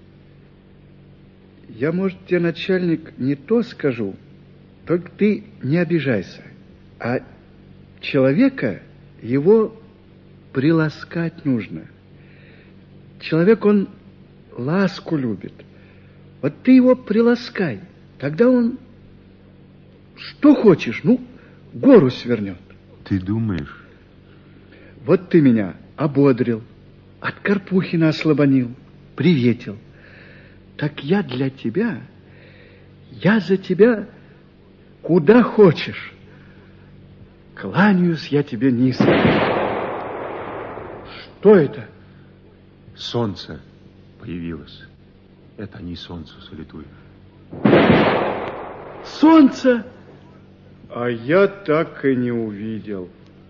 Я, может, тебе, начальник, не то скажу, только ты не обижайся. А человека, его приласкать нужно. Человек, он ласку любит. Вот ты его приласкай, тогда он что хочешь, гору свернет. Ты думаешь? Вот ты меня ободрил, от Карпухина ослабонил, приветил. Так я для тебя, я за тебя куда хочешь. Кланяюсь я тебе низко. Что это? Солнце появилось. Это не солнце салютует. Солнце? А я так и не увидел.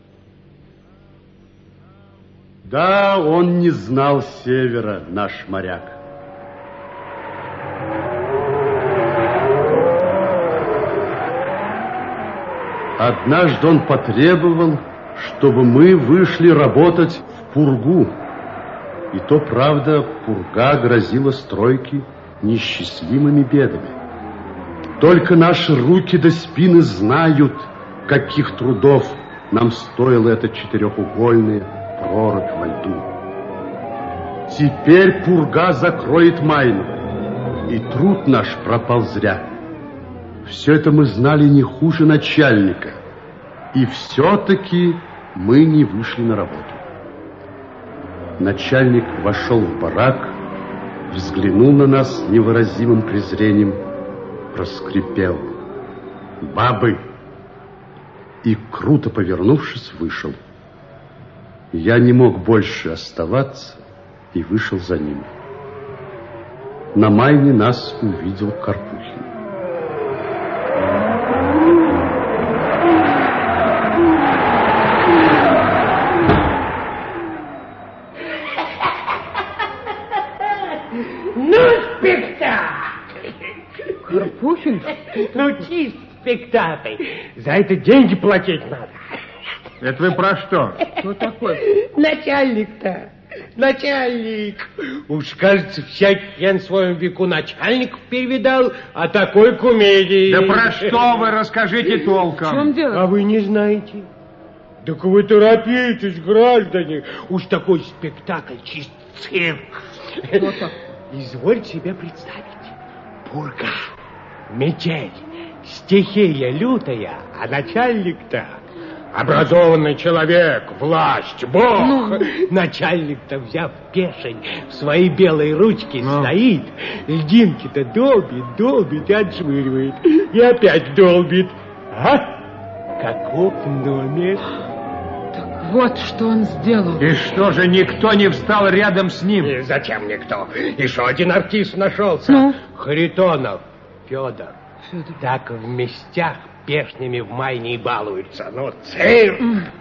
Да, он не знал севера, наш моряк. Однажды он потребовал, чтобы мы вышли работать в пургу. И то, правда, пурга грозила стройке несчастливыми бедами. Только наши руки до спины знают, каких трудов нам стоила эта четырехугольная прорубь во льду. Теперь пурга закроет Майну, и труд наш пропал зря. Все это мы знали не хуже начальника, и все-таки мы не вышли на работу. Начальник вошел в барак, взглянул на нас с невыразимым презрением, проскрипел: бабы, и, круто повернувшись, вышел. Я не мог больше оставаться и вышел за ним. На Майне нас увидел Карпухин. Карпухин? Чист спектакль. За это деньги платить надо. Это вы про что? Что такое? Начальник-то. Начальник. Уж, кажется, всякий я на своем веку начальников перевидал, а такой комедии. Да про что вы, расскажите толком. В чем дело? А вы не знаете? Так вы торопитесь, граждане. Уж такой спектакль, чист цирк. Извольте себе представить. Пурга, метель, стихия лютая, а начальник-то образованный человек, власть, бог. Начальник-то, взяв пешень, в свои белые ручки стоит, льдинки-то долбит и отшвыривает. И опять долбит. А? Каков номер? Так вот, что он сделал. И что же, никто не встал рядом с ним? И зачем никто? Еще один артист нашелся. Харитонов Федор. Так в местях пешнями в Майне и балуются. Цирк!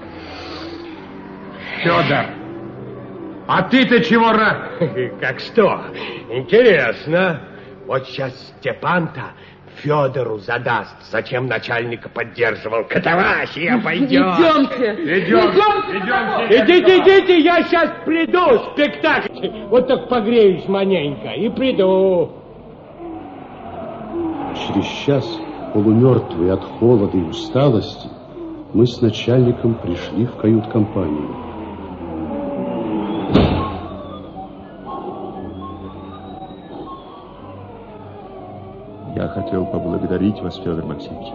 Федор, а ты-то чего рад? Как что? Интересно. Вот сейчас Степан-то Федору задаст, зачем начальника поддерживал. Катавасия пойдет. Идемте. Идите, я сейчас приду, спектакль. Вот так погреюсь маленько и приду. Через час, полумертвые от холода и усталости, мы с начальником пришли в кают-компанию. Я хотел поблагодарить вас, Федор Максимович.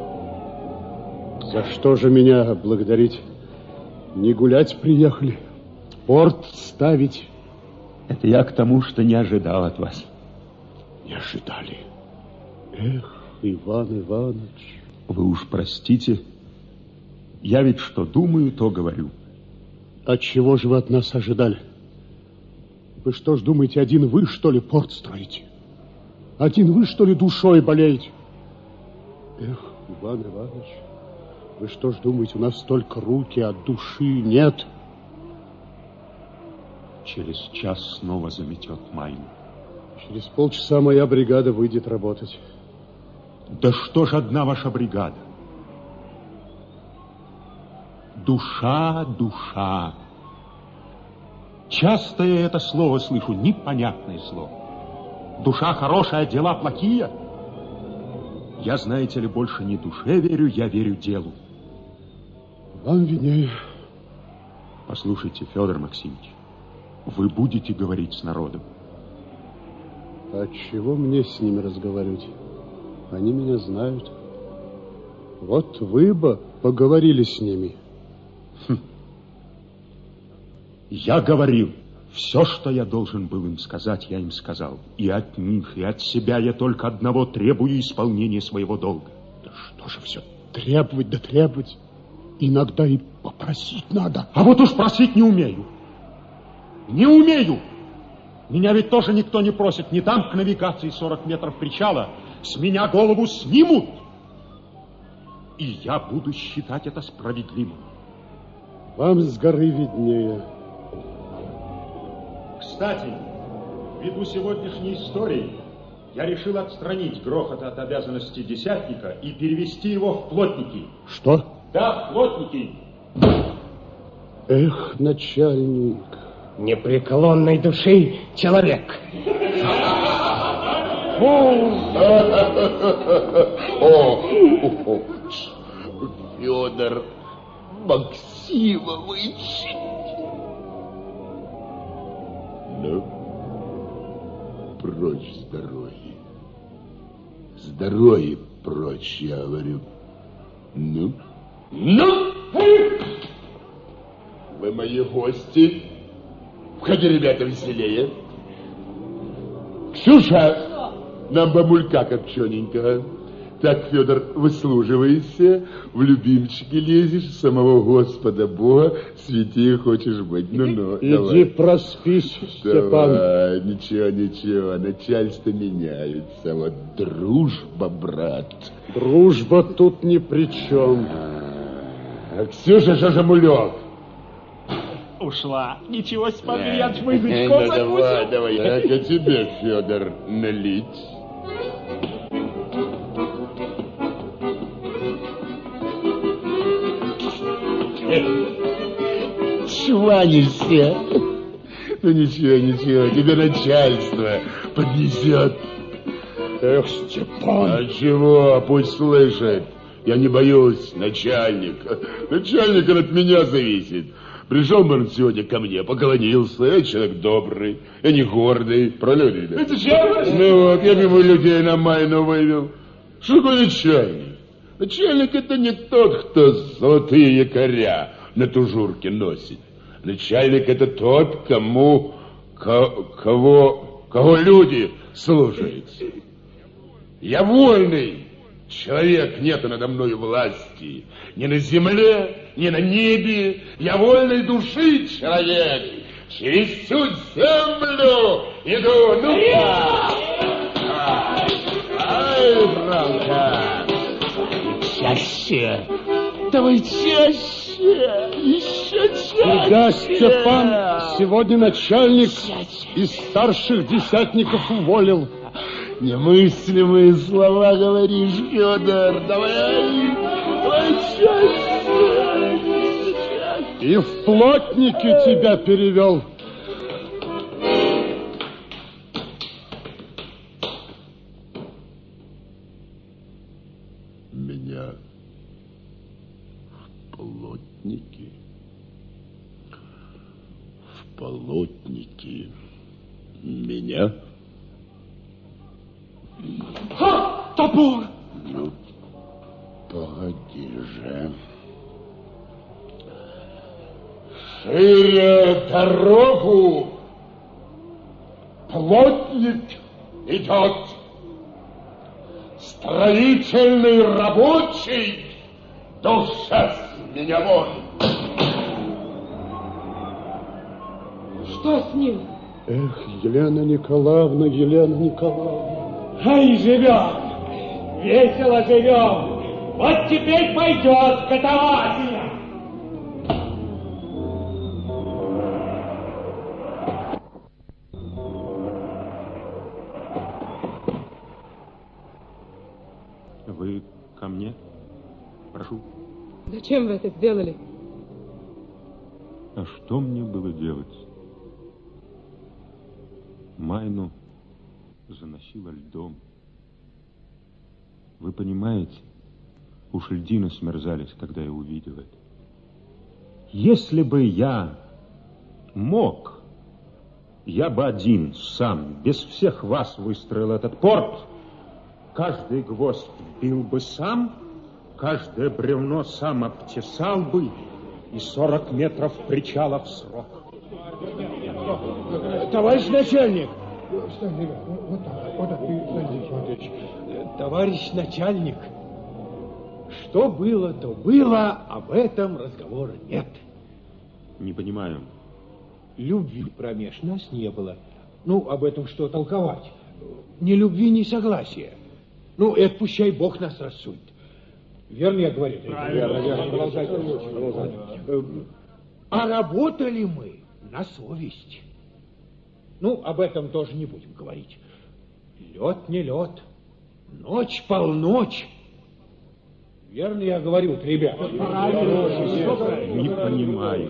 За что же меня благодарить? Не гулять приехали, порт ставить. Это я к тому, что не ожидал от вас. Не ожидали. Эх, Иван Иванович. Вы уж простите, я ведь что думаю, то говорю. А чего же вы от нас ожидали? Вы что ж думаете, один вы, что ли, порт строите? Один вы, что ли, душой болеете? Эх, Иван Иванович, вы что ж думаете, у нас только руки, а души нет? Через час снова заметет Майну. Через полчаса моя бригада выйдет работать. Да что ж одна ваша бригада? Душа, душа. Часто я это слово слышу, непонятное слово. Душа хорошая, дела плохие. Я, знаете ли, больше не душе верю, я верю делу. Вам виднее. Послушайте, Федор Максимович, вы будете говорить с народом. А чего мне с ними разговаривать? Они меня знают. Вот вы бы поговорили с ними. Я говорил. Все, что я должен был им сказать, я им сказал. И от них, и от себя я только одного требую исполнения своего долга. Да что же все требовать да требовать? Иногда и попросить надо. А вот уж просить не умею. Не умею. Меня ведь тоже никто не просит. Не там к навигации 40 метров причала. С меня голову снимут. И я буду считать это справедливым. Вам с горы виднее. Кстати, ввиду сегодняшней истории, я решил отстранить Грохота от обязанностей десятника и перевести его в плотники. Что? Да, в плотники. Эх, начальник. Непреклонной души человек. Федор Максимович. Ну, прочь с дороги. С дороги прочь, я говорю. Ну? Вы мои гости. Входи, ребята, веселее. Ксюша, нам бабулька копчененького. Так, Федор, выслуживайся, в любимчики лезешь, самого Господа Бога святее хочешь быть. Ну, иди давай. проспись, Степан. Давай, ничего, начальство меняется. Вот дружба, брат. Дружба тут ни при чем. А Ксюша, что же мулек? Ушла. Ничего, Степан Ильяныч, мы язычком закусим. Давай. Так, а тебе, Федор, налить? Чванишься. Ну ничего, тебе начальство поднесет. Эх, Степан. А чего, пусть слышит. Я не боюсь начальника. Начальник от меня зависит. Пришел бы он сегодня ко мне, поклонился. Я человек добрый, я не гордый. Пролюдий, да? Это что? Ну вот, я ему людей на майну вывел. Что такое начальник? Начальник это не тот, кто золотые якоря на тужурке носит. Начальник это тот, кого люди слушаются. Я вольный человек, нету надо мною власти. Ни на земле, ни на небе. Я вольной души человек. Через всю землю иду. Ну-ка! Ай, бранка! Чаще! Давай чаще! Еще чаще! Да, Степан, сегодня начальник из старших десятников уволил. Немыслимые слова говоришь, Федор. Давай чаще. И в плотники тебя перевел. Меня в плотники. В полотники. Меня? Ха! Топор! Ну, погоди же. Шире дорогу! Плотник идет! Строительный рабочий! Душа с меня вон! Что с ним? Эх, Елена Николаевна, Елена Николаевна. Ай, живем! Весело живем! Вот теперь пойдет катавасия! Вы ко мне? Прошу. Зачем вы это сделали? А что мне было делать? Майну заносило льдом. Вы понимаете, уж льдины смерзались, когда я увидел это. Если бы я мог, я бы один, сам, без всех вас выстроил этот порт. Каждый гвоздь вбил бы сам, каждое бревно сам обтесал бы, и 40 метров причала в срок. Товарищ начальник! Вот так, товарищ начальник, что было, то было, об этом разговора нет. Не понимаю. Любви промеж нас не было. Ну, об этом что толковать? Ни любви, ни согласия. Ну, это пущай Бог нас рассудит. Верно я говорю? Верно. Продолжайте. А работали мы на совесть. Ну, об этом тоже не будем говорить. Лед не лед, ночь полночь. Верно я говорю, ребят? Не понимаю.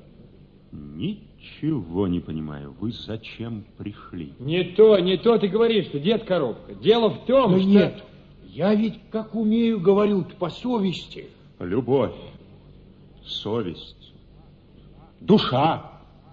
Ничего не понимаю. Вы зачем пришли? Не то ты говоришь, что дед Коробка. Дело в том, да что... Нет, я ведь как умею говорю по совести. Любовь, совесть, душа.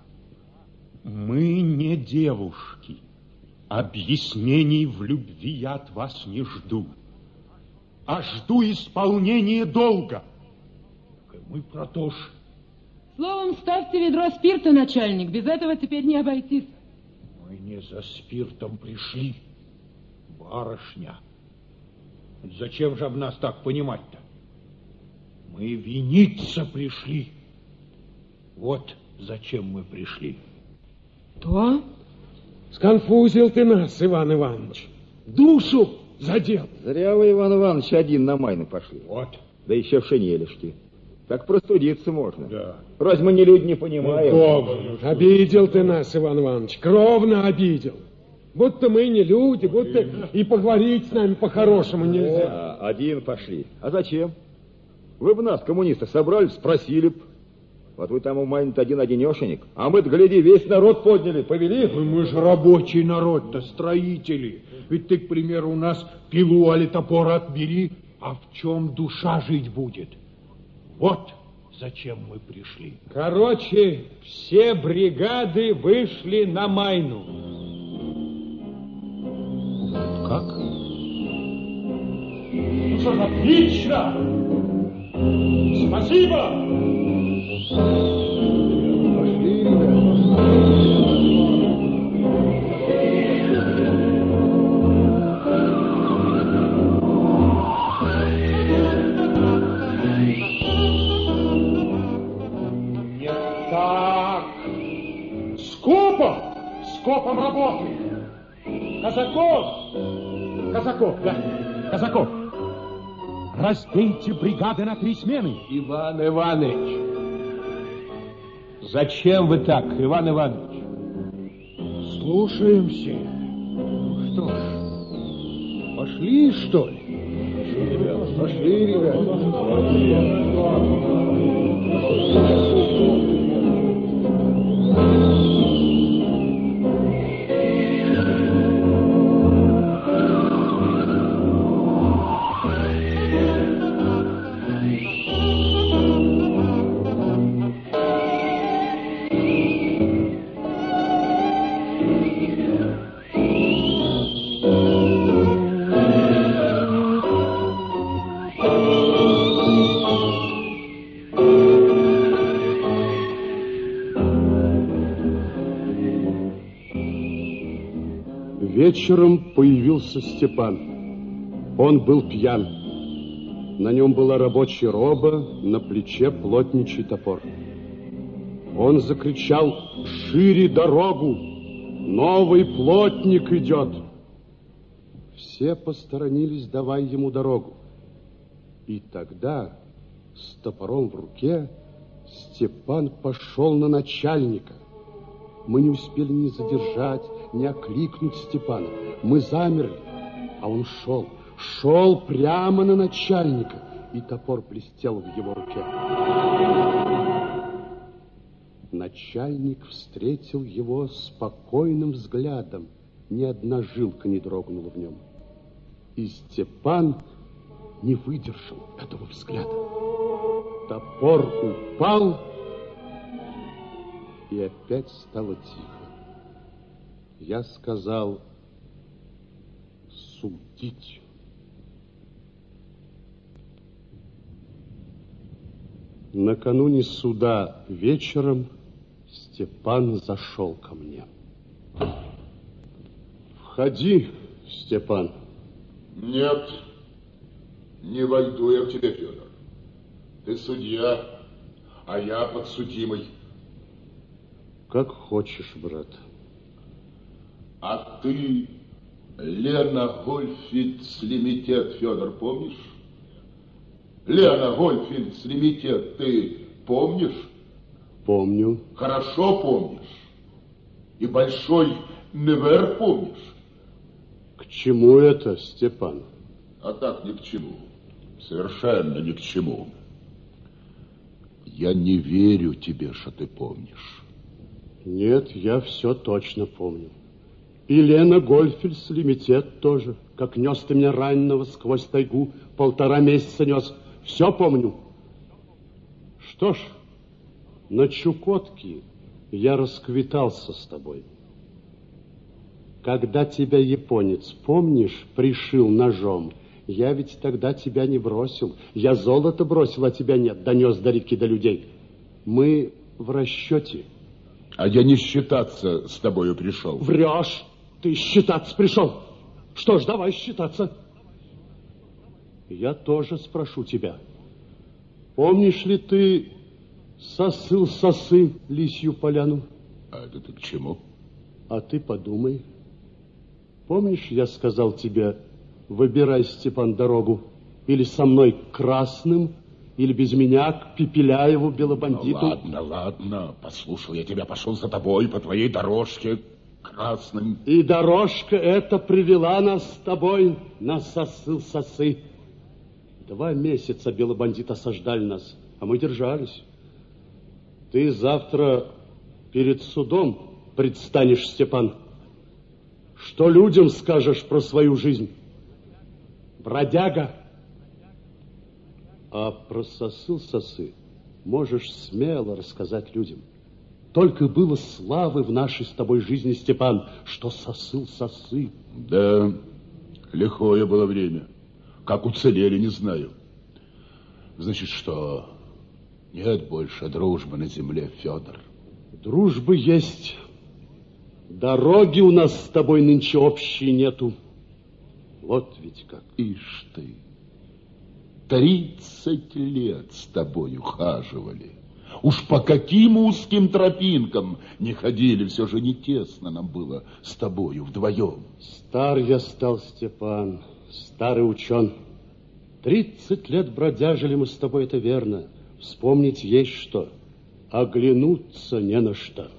Мы не девушки. Объяснений в любви я от вас не жду, а жду исполнения долга. Мы про то ж. Словом, ставьте ведро спирта, начальник. Без этого теперь не обойтись. Мы не за спиртом пришли, барышня. Зачем же об нас так понимать-то? Мы виниться пришли. Вот зачем мы пришли. То? Сконфузил ты нас, Иван Иванович. Душу задел. Зря вы, Иван Иванович, один на майны пошли. Вот. Да еще в шинелишке. Так простудиться можно. Да. Разве мы не люди не понимаем? Обидел ты нас, Иван Иванович, кровно обидел. Будто мы не люди, будто и поговорить с нами по-хорошему нельзя. Один пошли. А зачем? Вы бы нас, коммунистов, собрали, спросили б. Вот вы там у майна-то один-одинешенек, а мы-то, гляди, весь народ подняли, повели. Мы же рабочий народ-то, строители. Ведь ты, к примеру, у нас пилу али топор отбери, а в чем душа жить будет? Вот зачем мы пришли. Короче, все бригады вышли на майну. Как? Ну что ж, отлично! Спасибо! Нет, так. Скопом работаем. Казаков, разбейте бригады на 3 смены. Иван Иванович, зачем вы так, Иван Иванович? Слушаемся. Что ж, Пошли, что ли? Пошли, ребята. Вечером появился Степан. Он был пьян. На нем была рабочая роба, на плече плотничий топор. Он закричал: «Шире дорогу! Новый плотник идет!» Все посторонились, давая ему дорогу. И тогда, с топором в руке, Степан пошел на начальника. Мы не успели ни задержать, ни окликнуть Степана. Мы замерли, а он шел прямо на начальника, и топор блестел в его руке. Начальник встретил его спокойным взглядом, ни одна жилка не дрогнула в нем. И Степан не выдержал этого взгляда. Топор упал, и опять стало тихо. Я сказал: судить. Накануне суда вечером Степан зашел ко мне. Входи, Степан. Нет, не войду я к тебе, Федор. Ты судья, а я подсудимый. Как хочешь, брат. А ты Лена Гольфиц Лимитед, Федор, помнишь? Лена Гольфиц Лимитед, ты помнишь? Помню. Хорошо помнишь. И большой Невер помнишь? К чему это, Степан? А так ни к чему. Совершенно ни к чему. Я не верю тебе, что ты помнишь. Нет, я все точно помню. И Лена Гольфельс Лимитед тоже. Как нес ты меня раненого сквозь тайгу, 1,5 месяца нес. Все помню. Что ж, на Чукотке я расквитался с тобой. Когда тебя японец, помнишь, пришил ножом, я ведь тогда тебя не бросил. Я золото бросил, а тебя нет. Донес до реки, до людей. Мы в расчете. А я не считаться с тобою пришел. Врешь. Ты считаться пришел. Что ж, давай считаться. Я тоже спрошу тебя. Помнишь ли ты сосыл сосы Лисью Поляну? А это ты к чему? А ты подумай. Помнишь, я сказал тебе: выбирай, Степан, дорогу. Или со мной к Красным, или без меня к Пепеляеву, Белобандиту. Ну, ладно. Послушал я тебя, пошел за тобой по твоей дорожке Красным. И дорожка эта привела нас с тобой на сосыл сосы. 2 месяца Белобандит осаждали нас, а мы держались. Ты завтра перед судом предстанешь, Степан. Что людям скажешь про свою жизнь? Бродяга. А про сосыл сосы можешь смело рассказать людям. Только было славы в нашей с тобой жизни, Степан, что сосыл сосы. Да, лихое было время. Как уцелели, не знаю. Значит, что нет больше дружбы на земле, Федор? Дружбы есть. Дороги у нас с тобой нынче общей нету. Вот ведь как. Ишь ты, 30 лет с тобой ухаживали. Уж по каким узким тропинкам не ходили, все же не тесно нам было с тобою вдвоем. Стар я стал, Степан, старый учен. 30 лет бродяжили мы с тобой, это верно. Вспомнить есть что, оглянуться не на что.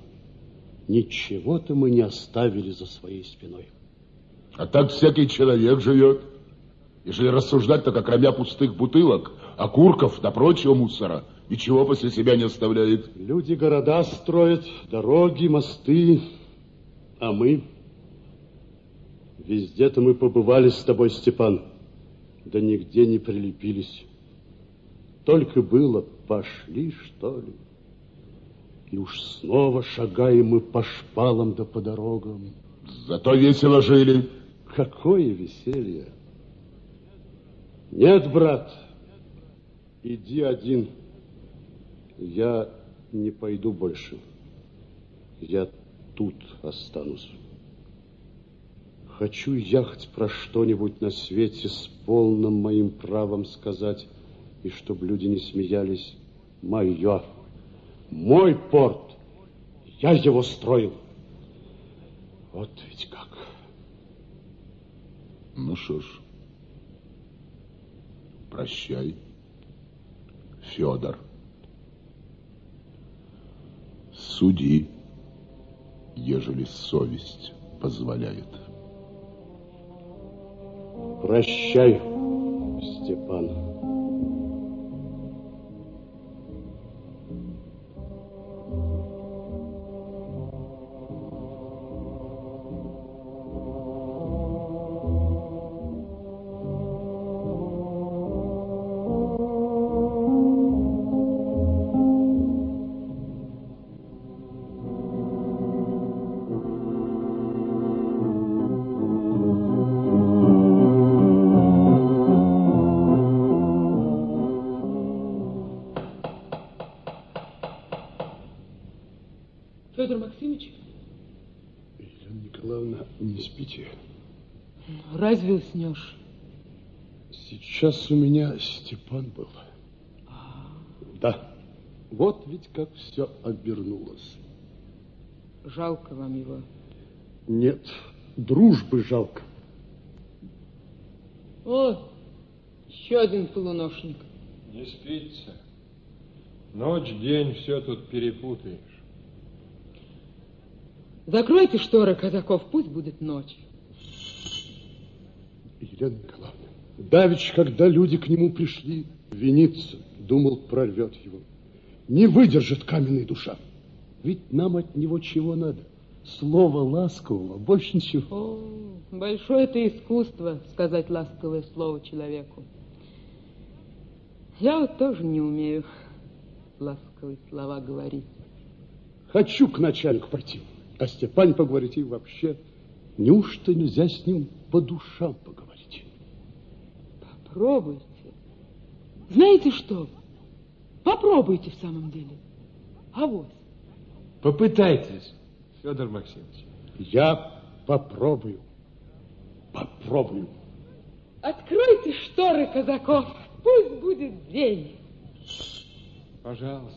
Ничего-то мы не оставили за своей спиной. А так всякий человек живет. Если рассуждать, то как кроме пустых бутылок, окурков да прочего мусора, ничего после себя не оставляет. Люди города строят, дороги, мосты, а мы... Везде-то мы побывали с тобой, Степан, да нигде не прилепились. Только было, пошли, что ли. И уж снова шагаем мы по шпалам да по дорогам. Зато весело жили. Какое веселье. Нет, брат, иди один. Я не пойду больше. Я тут останусь. Хочу я хоть про что-нибудь на свете с полным моим правом сказать, и чтоб люди не смеялись. Мое, мой порт, я его строил. Вот ведь как. Ну что ж, прощай, Федор. Суди, ежели совесть позволяет. Прощай, Степан. Федор Максимович? Елена Николаевна, не спите? Разве уснешь? Сейчас у меня Степан был. Да. Вот ведь как все обернулось. Жалко вам его? Нет, дружбы жалко. О, еще один полуношник. Не спится. Ночь, день, все тут перепутаешь. Закройте шторы, Казаков, пусть будет ночь. Елена Николаевна, давеча, когда люди к нему пришли виниться, думал, прорвет его. Не выдержит каменная душа. Ведь нам от него чего надо? Слова ласкового, больше ничего. О, большое это искусство, сказать ласковое слово человеку. Я вот тоже не умею ласковые слова говорить. Хочу к начальнику пойти. А Степане поговорить и вообще. Неужто нельзя с ним по душам поговорить? Попробуйте. Знаете что? Попробуйте в самом деле. Авось. Попытайтесь, Федор Максимович. Я попробую. Попробую. Откройте шторы, Казаков. Пусть будет день. Пожалуйста.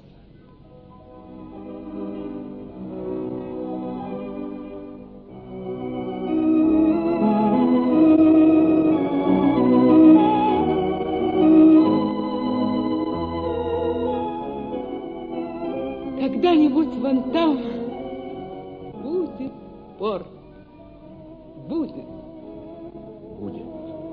Когда-нибудь вон там будет порт. Будет. Будет.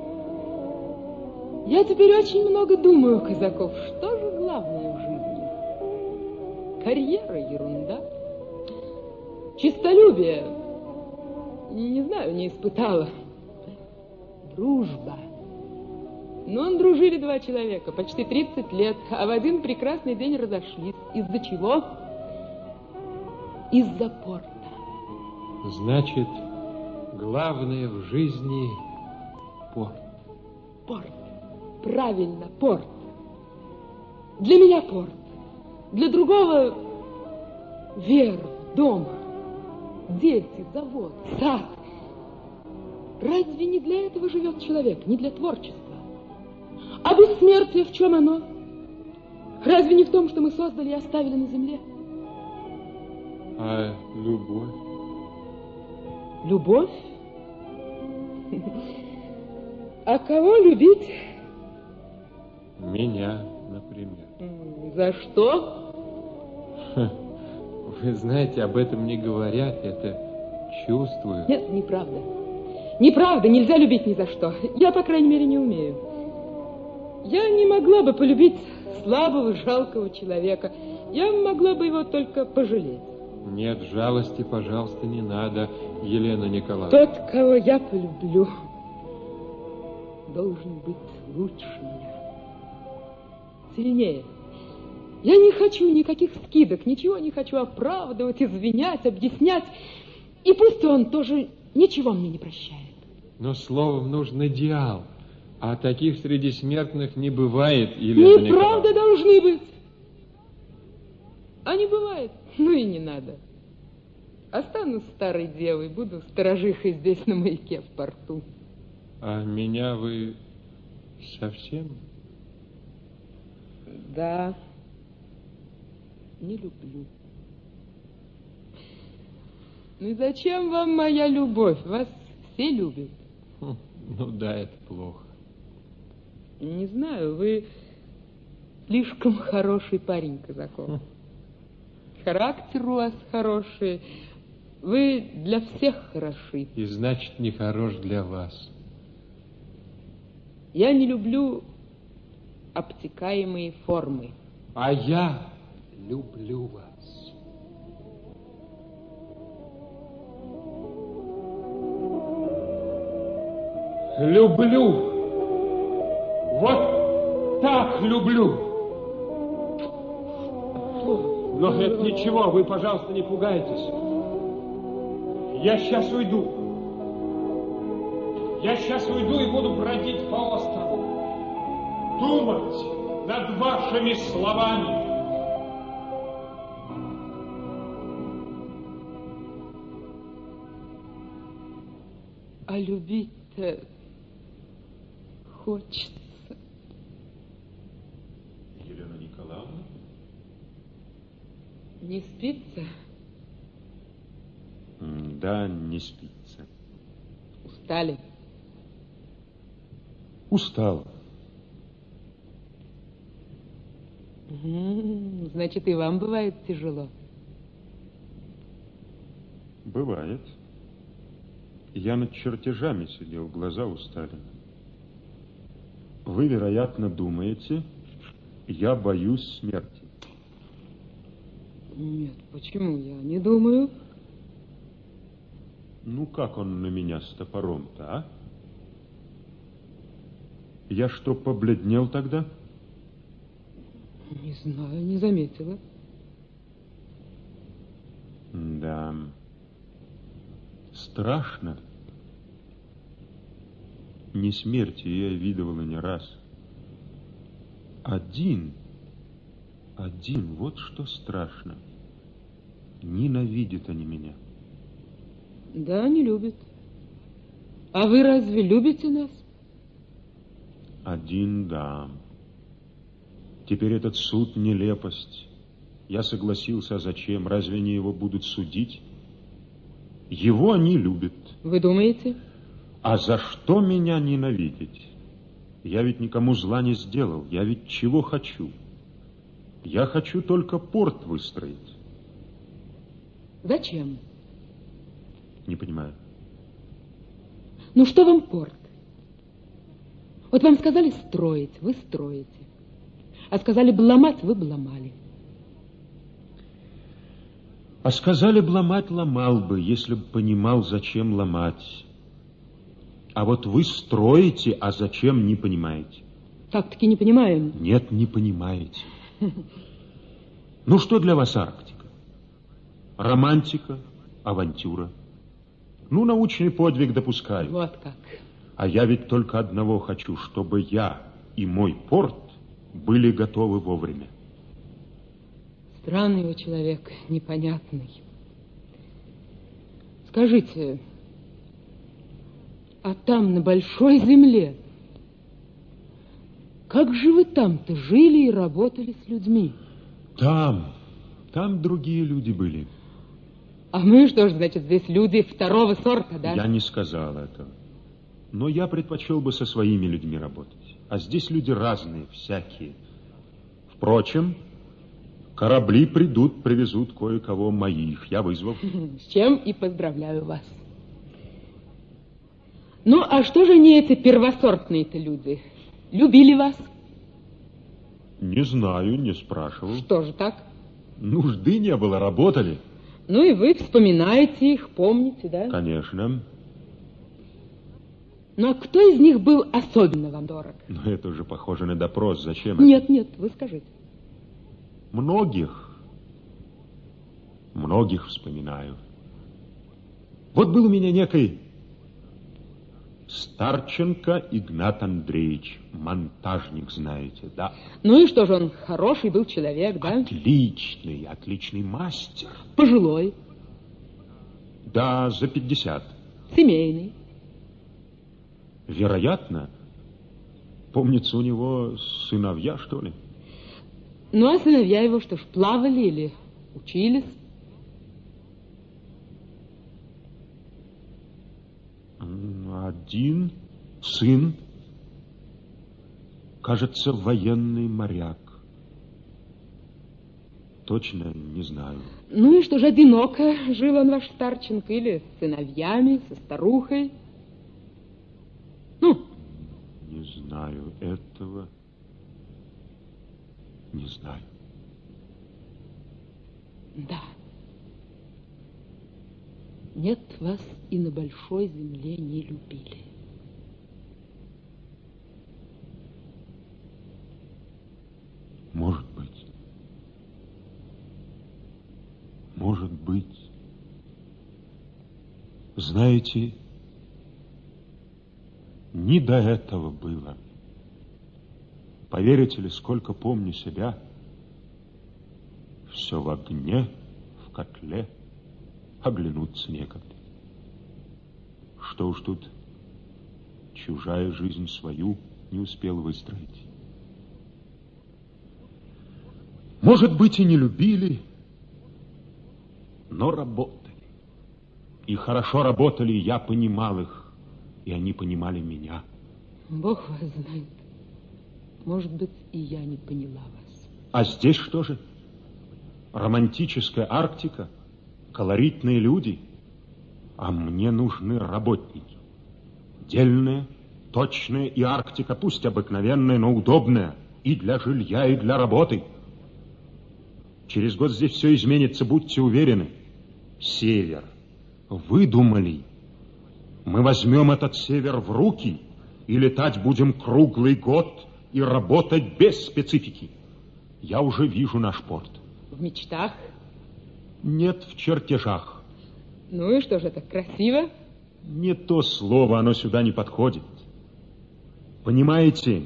Я теперь очень много думаю, Казаков, что же главное в жизни? Карьера — ерунда. Честолюбие, не знаю, не испытала. Дружба. Ну, дружили два человека, почти 30 лет, а в один прекрасный день разошлись. Из-за чего? Из-за порта. Значит, главное в жизни порт. Порт. Правильно, порт. Для меня порт. Для другого вера, дом, дети, завод, сад. Разве не для этого живет человек, не для творчества? А бессмертие в чем оно? Разве не в том, что мы создали и оставили на земле? А любовь? Любовь? А кого любить? Меня, например. За что? Вы знаете, об этом не говорят, это чувствую. Нет, неправда. Неправда, нельзя любить ни за что. Я, по крайней мере, не умею. Я не могла бы полюбить слабого, жалкого человека. Я могла бы его только пожалеть. Нет, жалости, пожалуйста, не надо, Елена Николаевна. Тот, кого я полюблю, должен быть лучше меня, сильнее. Я не хочу никаких скидок, ничего не хочу оправдывать, извинять, объяснять. И пусть он тоже ничего мне не прощает. Но словом нужен идеал. А таких среди смертных не бывает, Елена Николаевна. Неправда должны быть. А не бывает. Ну и не надо. Останусь старой девой, буду сторожихой здесь на маяке в порту. А меня вы совсем? Да. Не люблю. Ну и зачем вам моя любовь? Вас все любят. Ну да, это плохо. Не знаю, вы слишком хороший парень, Казаков. Характер у вас хороший. Вы для всех хороши. И значит, не хорош для вас. Я не люблю обтекаемые формы. А я люблю вас. Люблю. Вот так люблю. Но это ничего, вы, пожалуйста, не пугайтесь. Я сейчас уйду. Я сейчас уйду и буду бродить по острову. Думать над вашими словами. А любить-то хочется. Елена Николаевна? Не спится? Да, не спится. Устали? Устал. Значит, и вам бывает тяжело? Бывает. Я над чертежами сидел, глаза устали. Вы, вероятно, думаете, я боюсь смерти. Нет, почему? Я не думаю. Ну, как он на меня с топором-то, а? Я что, побледнел тогда? Не знаю, не заметила. Да. Страшно. Не смерти я видывала не раз. Один, вот что страшно. Ненавидят они меня. Да, не любят. А вы разве любите нас? Один, да. Теперь этот суд — нелепость. Я согласился, а зачем? Разве они его будут судить? Его они любят. Вы думаете? А за что меня ненавидеть? Я ведь никому зла не сделал. Я ведь чего хочу? Я хочу только порт выстроить. Зачем? Не понимаю. Ну что вам порт? Вот вам сказали строить, вы строите. А сказали бы ломать, вы бы ломали. А сказали бы ломать, ломал бы, если бы понимал, зачем ломать. А вот вы строите, а зачем, не понимаете. Так-таки не понимаем. Нет, не понимаете. Ну, что для вас Арктика? Романтика, авантюра. Ну, научный подвиг допускаю. Вот как. А я ведь только одного хочу, чтобы я и мой порт были готовы вовремя. Странный вы человек, непонятный. Скажите, а там, на большой земле, как же вы там-то жили и работали с людьми? Там другие люди были. А мы, что ж, значит, здесь люди второго сорта, да? Я не сказал этого. Но я предпочел бы со своими людьми работать. А здесь люди разные, всякие. Впрочем, корабли придут, привезут кое-кого моих. Я вызвал. С чем и поздравляю вас. Ну, а что же они, эти первосортные-то люди? Любили вас? Не знаю, не спрашивал. Что же так? Нужды не было, работали. Ну и вы вспоминаете их, помните, да? Конечно. Ну, а кто из них был особенно вам дорог? Но это уже похоже на допрос. Зачем это? Нет, нет, вы скажите. Многих вспоминаю. Вот был у меня некий Старченко Игнат Андреевич, монтажник, знаете, да? Ну и что же, он хороший был человек, да? Отличный мастер. Пожилой? Да, за 50. Семейный? Вероятно. Помнится, у него сыновья, что ли? Ну, а сыновья его что ж, плавали или учились? Один сын, кажется, военный моряк. Точно не знаю. Ну и что же, одиноко жил он, ваш Старченко, или с сыновьями, со старухой? Ну? Не знаю этого. Не знаю. Да. Нет, вас и на большой земле не любили. Может быть. Может быть. Знаете, не до этого было. Поверите ли, сколько помню себя, все в огне, в котле, оглянуться некогда. Что уж тут, чужая жизнь свою не успел выстроить. Может быть, и не любили, но работали. И хорошо работали, и я понимал их, и они понимали меня. Бог вас знает. Может быть, и я не поняла вас. А здесь что же? Романтическая Арктика, колоритные люди. А мне нужны работники. Дельная, точная и Арктика, пусть обыкновенная, но удобная. И для жилья, и для работы. Через год здесь все изменится, будьте уверены. Север. Выдумали. Мы возьмем этот север в руки и летать будем круглый год и работать без специфики. Я уже вижу наш порт. В мечтах? Нет, в чертежах. Ну и что же, так красиво? Не то слово, оно сюда не подходит. Понимаете,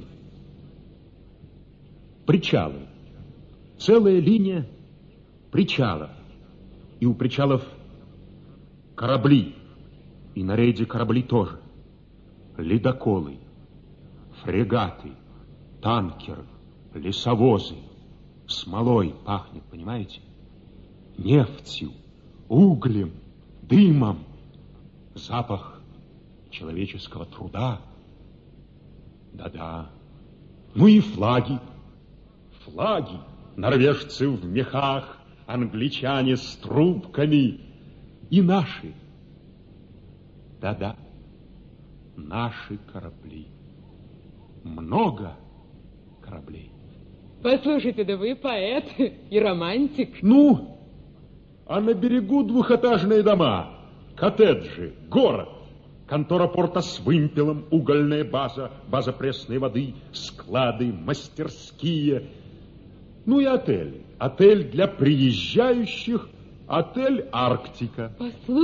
причалы. Целая линия причалов. И у причалов корабли. И на рейде корабли тоже. Ледоколы, фрегаты, танкеры, лесовозы. Смолой пахнет, понимаете? Нефтью, углем, дымом. Запах человеческого труда. Да-да. Ну и флаги. Флаги. Норвежцы в мехах, англичане с трубками. И наши. Да-да. Наши корабли. Много кораблей. Послушайте, да вы поэт и романтик. Ну, а на берегу двухэтажные дома, коттеджи, город, контора порта с вымпелом, угольная база, база пресной воды, склады, мастерские. Ну и отель. Отель для приезжающих, отель Арктика.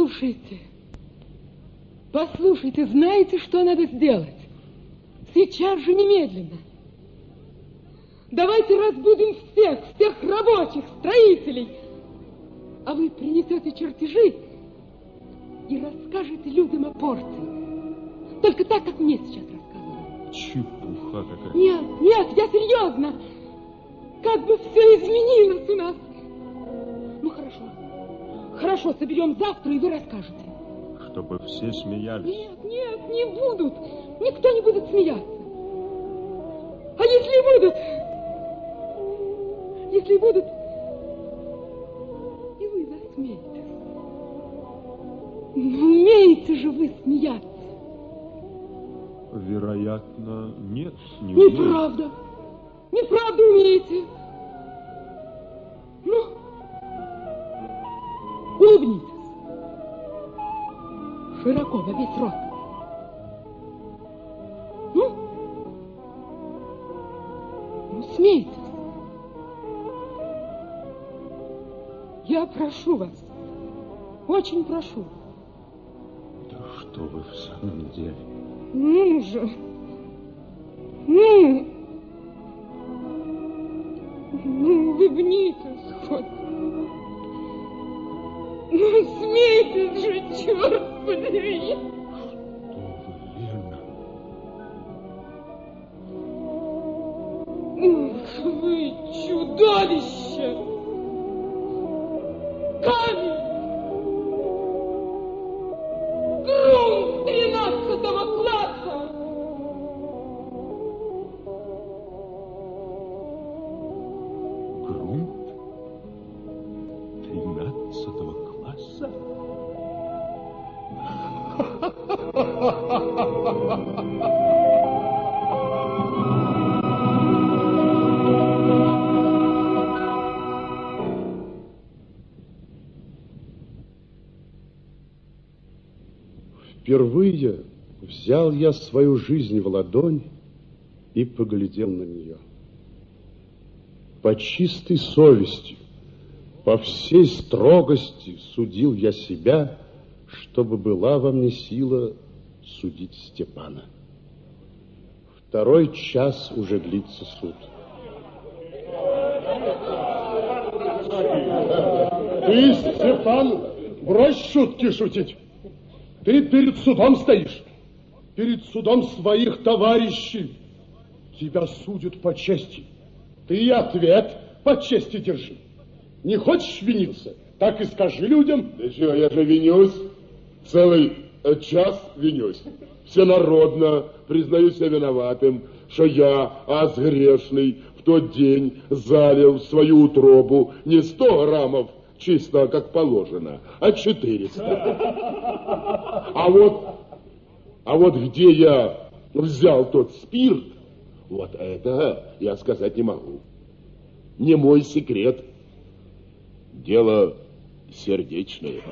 Послушайте, знаете, что надо сделать? Сейчас же, немедленно. Давайте разбудим всех рабочих, строителей. А вы принесете чертежи и расскажете людям о порте. Только так, как мне сейчас рассказывают. Чепуха какая. Нет, я серьезно. Как бы все изменилось у нас. Ну, хорошо, соберем завтра, и вы расскажете. Чтобы все смеялись. Нет, не будут. Никто не будет смеяться. А если будут, и вы засмеетесь. Ну, умеете же вы смеяться. Вероятно, нет, не Неправда. Неправда умеете. Ну, улыбнитесь. Широко во весь рот. Ну, смейтесь. Я прошу вас. Очень прошу. Да что вы в самом деле? Ну же. Ну, улыбнитесь хоть. Ну, смейтесь же, черт подери. Ух, вы чудовище! Камень! Грунт 13-го класса! Грунт 13-го класса? Впервые взял я свою жизнь в ладонь и поглядел на нее. По чистой совести, по всей строгости судил я себя, чтобы была во мне сила судить Степана. 2 час уже длится суд. Ты, Степан, брось шутки шутить. Ты перед судом стоишь, перед судом своих товарищей. Тебя судят по чести. Ты ответ по чести держи. Не хочешь виниться? Так и скажи людям. Да чего, я же винюсь. Целый час винюсь. Всенародно признаю себя виноватым, что я, ас грешный, в тот день залил в свою утробу не 100 граммов чисто как положено, а 400. А вот где я взял тот спирт, вот это я сказать не могу. Не мой секрет. Дело сердечное.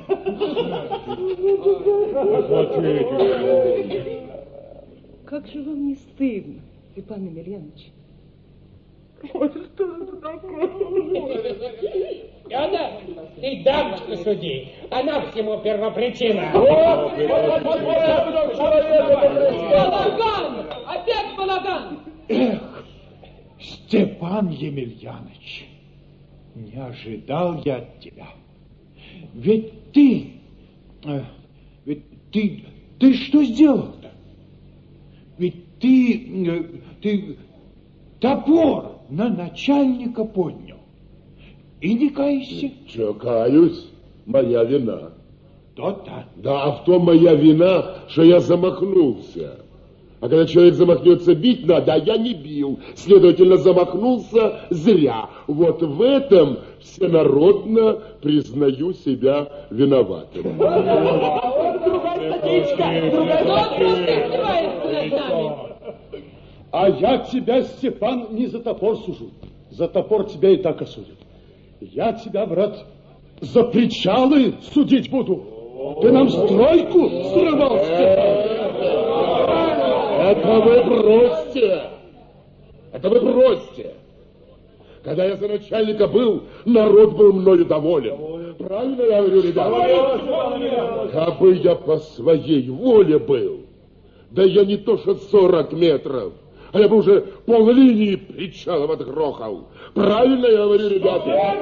Как же вам не стыдно, Степан Емельянович? Ой, что это такое? Она, ты дамочка суди, она всему первопричина. Балаган! Опять балаган! Эх, Степан Емельянович, не ожидал я от тебя. Ведь ты что сделал-то? Ведь ты топор на начальника поднял. И не каешься? Че, каюсь? Моя вина. То-то. Да, а в том моя вина, что я замахнулся. А когда человек замахнется, бить надо, а я не бил. Следовательно, замахнулся зря. Вот в этом всенародно признаю себя виноватым. А я тебя, Степан, не за топор сужу. За топор тебя и так осудят. Я тебя, брат, за причалы судить буду. Ты нам стройку срывал, Степан. Это вы бросьте. Это вы бросьте. Когда я за начальника был, народ был мною доволен. Правильно я говорю, ребята? Кабы я по своей воле был, да я не то что 40 метров, а я бы уже пол-линии причалом отгрохал. Правильно я говорю, ребята?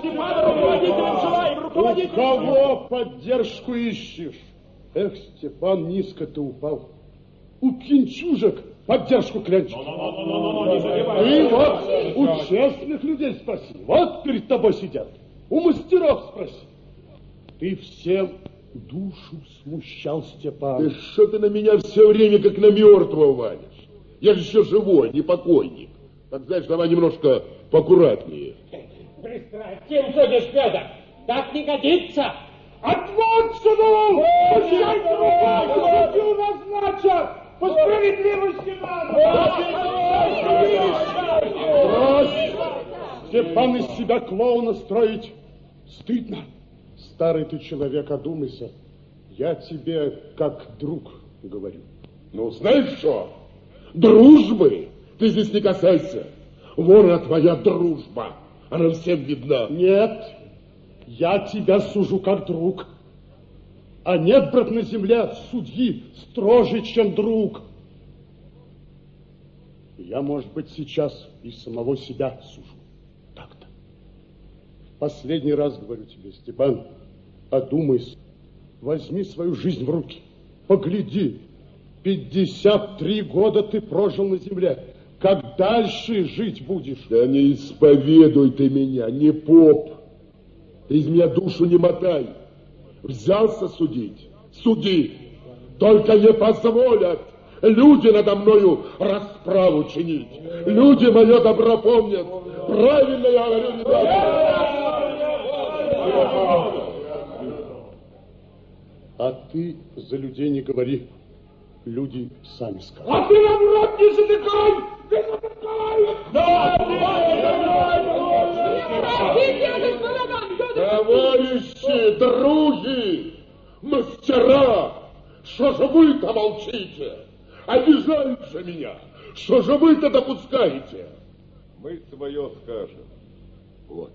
У кого поддержку ищешь? Эх, Степан, низко ты упал. У пьянчужек поддержку клянчишь. Ты вот у честных людей спроси. Вот перед тобой сидят. У мастеров спроси. Ты всем душу смущал, Степан. Да что ты на меня все время как на мертвого валишь? Я же еще живой, не покойник. Так, знаешь, давай немножко поаккуратнее. Быстро, тем судишь, Федор. Так не годится. Отвод сюда! Пощайте рукой, судью назначат! По справедливости надо! Брось! Степан из себя клоуна строить стыдно. Старый ты человек, одумайся. Я тебе как друг говорю. Ну, знаешь что? Дружбы ты здесь не касайся. Вон она твоя дружба. Она всем видна. Нет, я тебя сужу как друг. А нет, брат, на земле судьи строже, чем друг. Я, может быть, сейчас и самого себя сужу. Так-то. Последний раз говорю тебе, Степан, одумайся. Возьми свою жизнь в руки. Погляди. 53 года ты прожил на земле. Как дальше жить будешь? Да не исповедуй ты меня, не поп. Ты из меня душу не мотай. Взялся судить? Суди. Только не позволят люди надо мною расправу чинить. Люди мое добро помнят. Правильно я говорю, ребята. А ты за людей не говори. Люди сами скажут. А ты нам рот не затыкай! Ты затыкай! Товарищи, други, мастера, что же вы-то молчите? Обижают же меня. Что же вы-то допускаете? Мы свое скажем. Вот.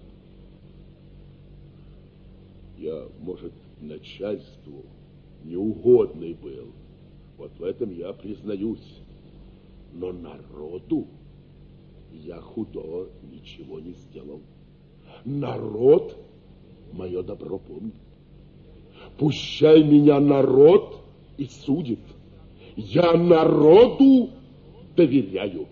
Я, может, начальству неугодный был. Вот в этом я признаюсь. Но народу я худого ничего не сделал. Народ мое добро помнит. Пущай меня народ и судит. Я народу доверяю.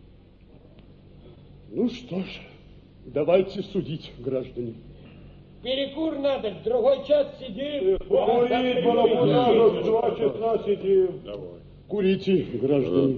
Ну что ж, давайте судить, граждане. Перекур надо, в другой час сидим. Покурить было пора, 2 часа сидим. Давай. Курите, граждане.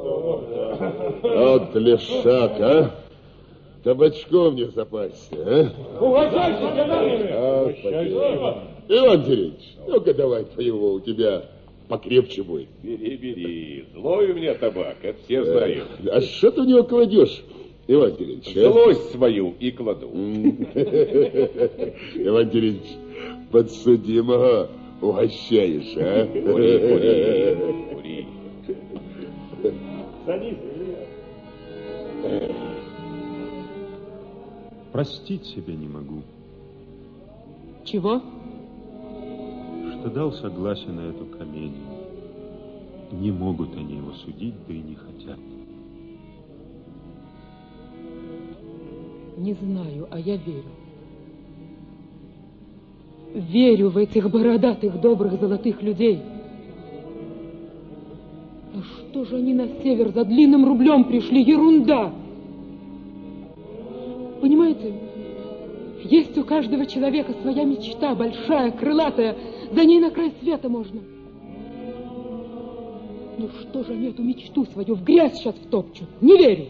Вот лешак, а? Табачком не запасся, а? Уважайся, Иван Терентьевич, ну-ка давай твоего, у тебя покрепче будет. Бери, бери. Злой у меня табак, это все знают. А что ты у него кладешь, Иван Терентьевич? Злость свою и кладу. Иван Терентьевич, подсудимого угощаешь, а? Кури, кури, кури. Садись. Простить себе не могу. Чего? Что дал согласие на эту комедию. Не могут они его судить, да и не хотят. Не знаю, а я верю. Верю в этих бородатых, добрых, золотых людей. А что же они на север за длинным рублем пришли? Ерунда! Понимаете, есть у каждого человека своя мечта, большая, крылатая. За ней на край света можно. Ну что же они эту мечту свою в грязь сейчас втопчут? Не верю.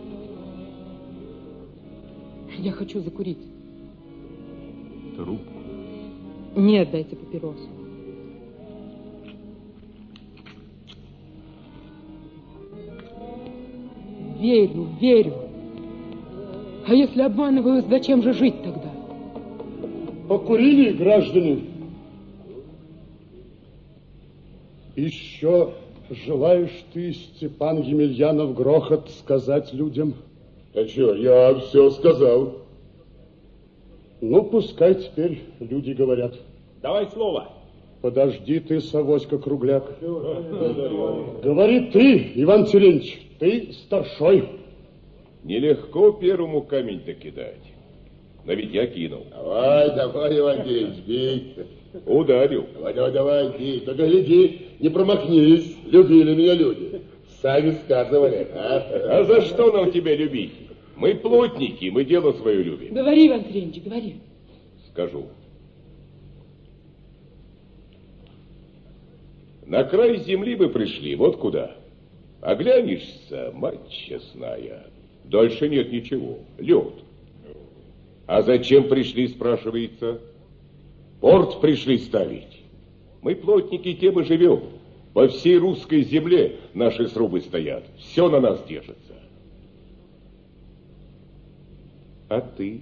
Я хочу закурить. Трубку? Нет, дайте папиросу. Верю, верю. А если обманываю, зачем же жить тогда? Покурили, граждане? Еще желаешь ты, Степан Емельянов Грохот, сказать людям? А что, я все сказал. Ну, пускай теперь люди говорят. Давай слово. Подожди ты, Савоська Кругляк. Говори ты, Иван Терентьевич, ты старшой. Нелегко первому камень докидать. Но ведь я кинул. Давай, давай, Иван Терентьевич, бей. Ударил. Давай, бей. Только гляди, не промахнись. Любили меня люди. Сами сказывали. А за что нам тебя любить? Мы плотники, мы дело свое любим. Говори, Иван Терентьевич, говори. Скажу. На край земли вы пришли, вот куда. Оглянешься, мать честная, дальше нет ничего, лед. А зачем пришли, спрашивается? Порт пришли ставить. Мы, плотники, тем и живем. По всей русской земле наши срубы стоят. Все на нас держится. А ты?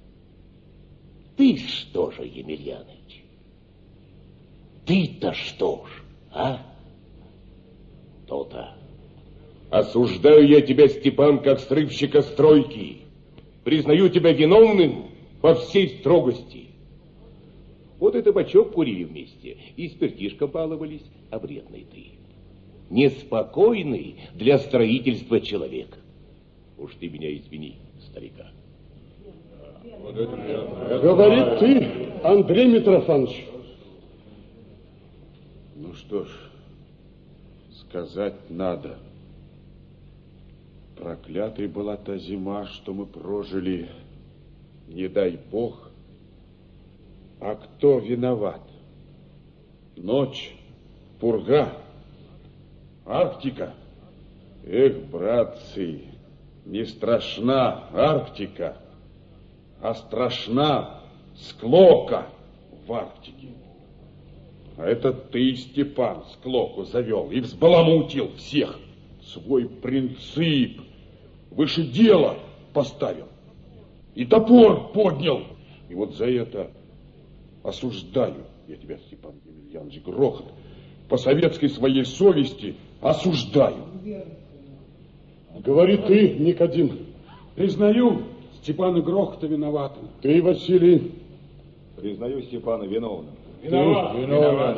Ты что же, Емельяныч? Ты-то что ж, а? То-то. Осуждаю я тебя, Степан, как срывщика стройки. Признаю тебя виновным по всей строгости. Вот и табачок курили вместе, и спиртишком баловались, а вредный ты. Неспокойный для строительства человек. Уж ты меня извини, старика. Говорит ты, Андрей Митрофанович. Ну что ж, сказать надо. Проклятой была та зима, что мы прожили, не дай бог. А кто виноват? Ночь, пурга, Арктика. Эх, братцы, не страшна Арктика, а страшна склока в Арктике. А это ты, Степан, склоку завел и взбаламутил всех. Свой принцип выше дела поставил. И топор поднял. И вот за это осуждаю я тебя, Степан Емельянович Грохот, по советской своей совести осуждаю. Говори ты, Никодим. Признаю Степана Грохота виноватым. Ты, Василий. Признаю Степана виновным. Виноват. Виноват.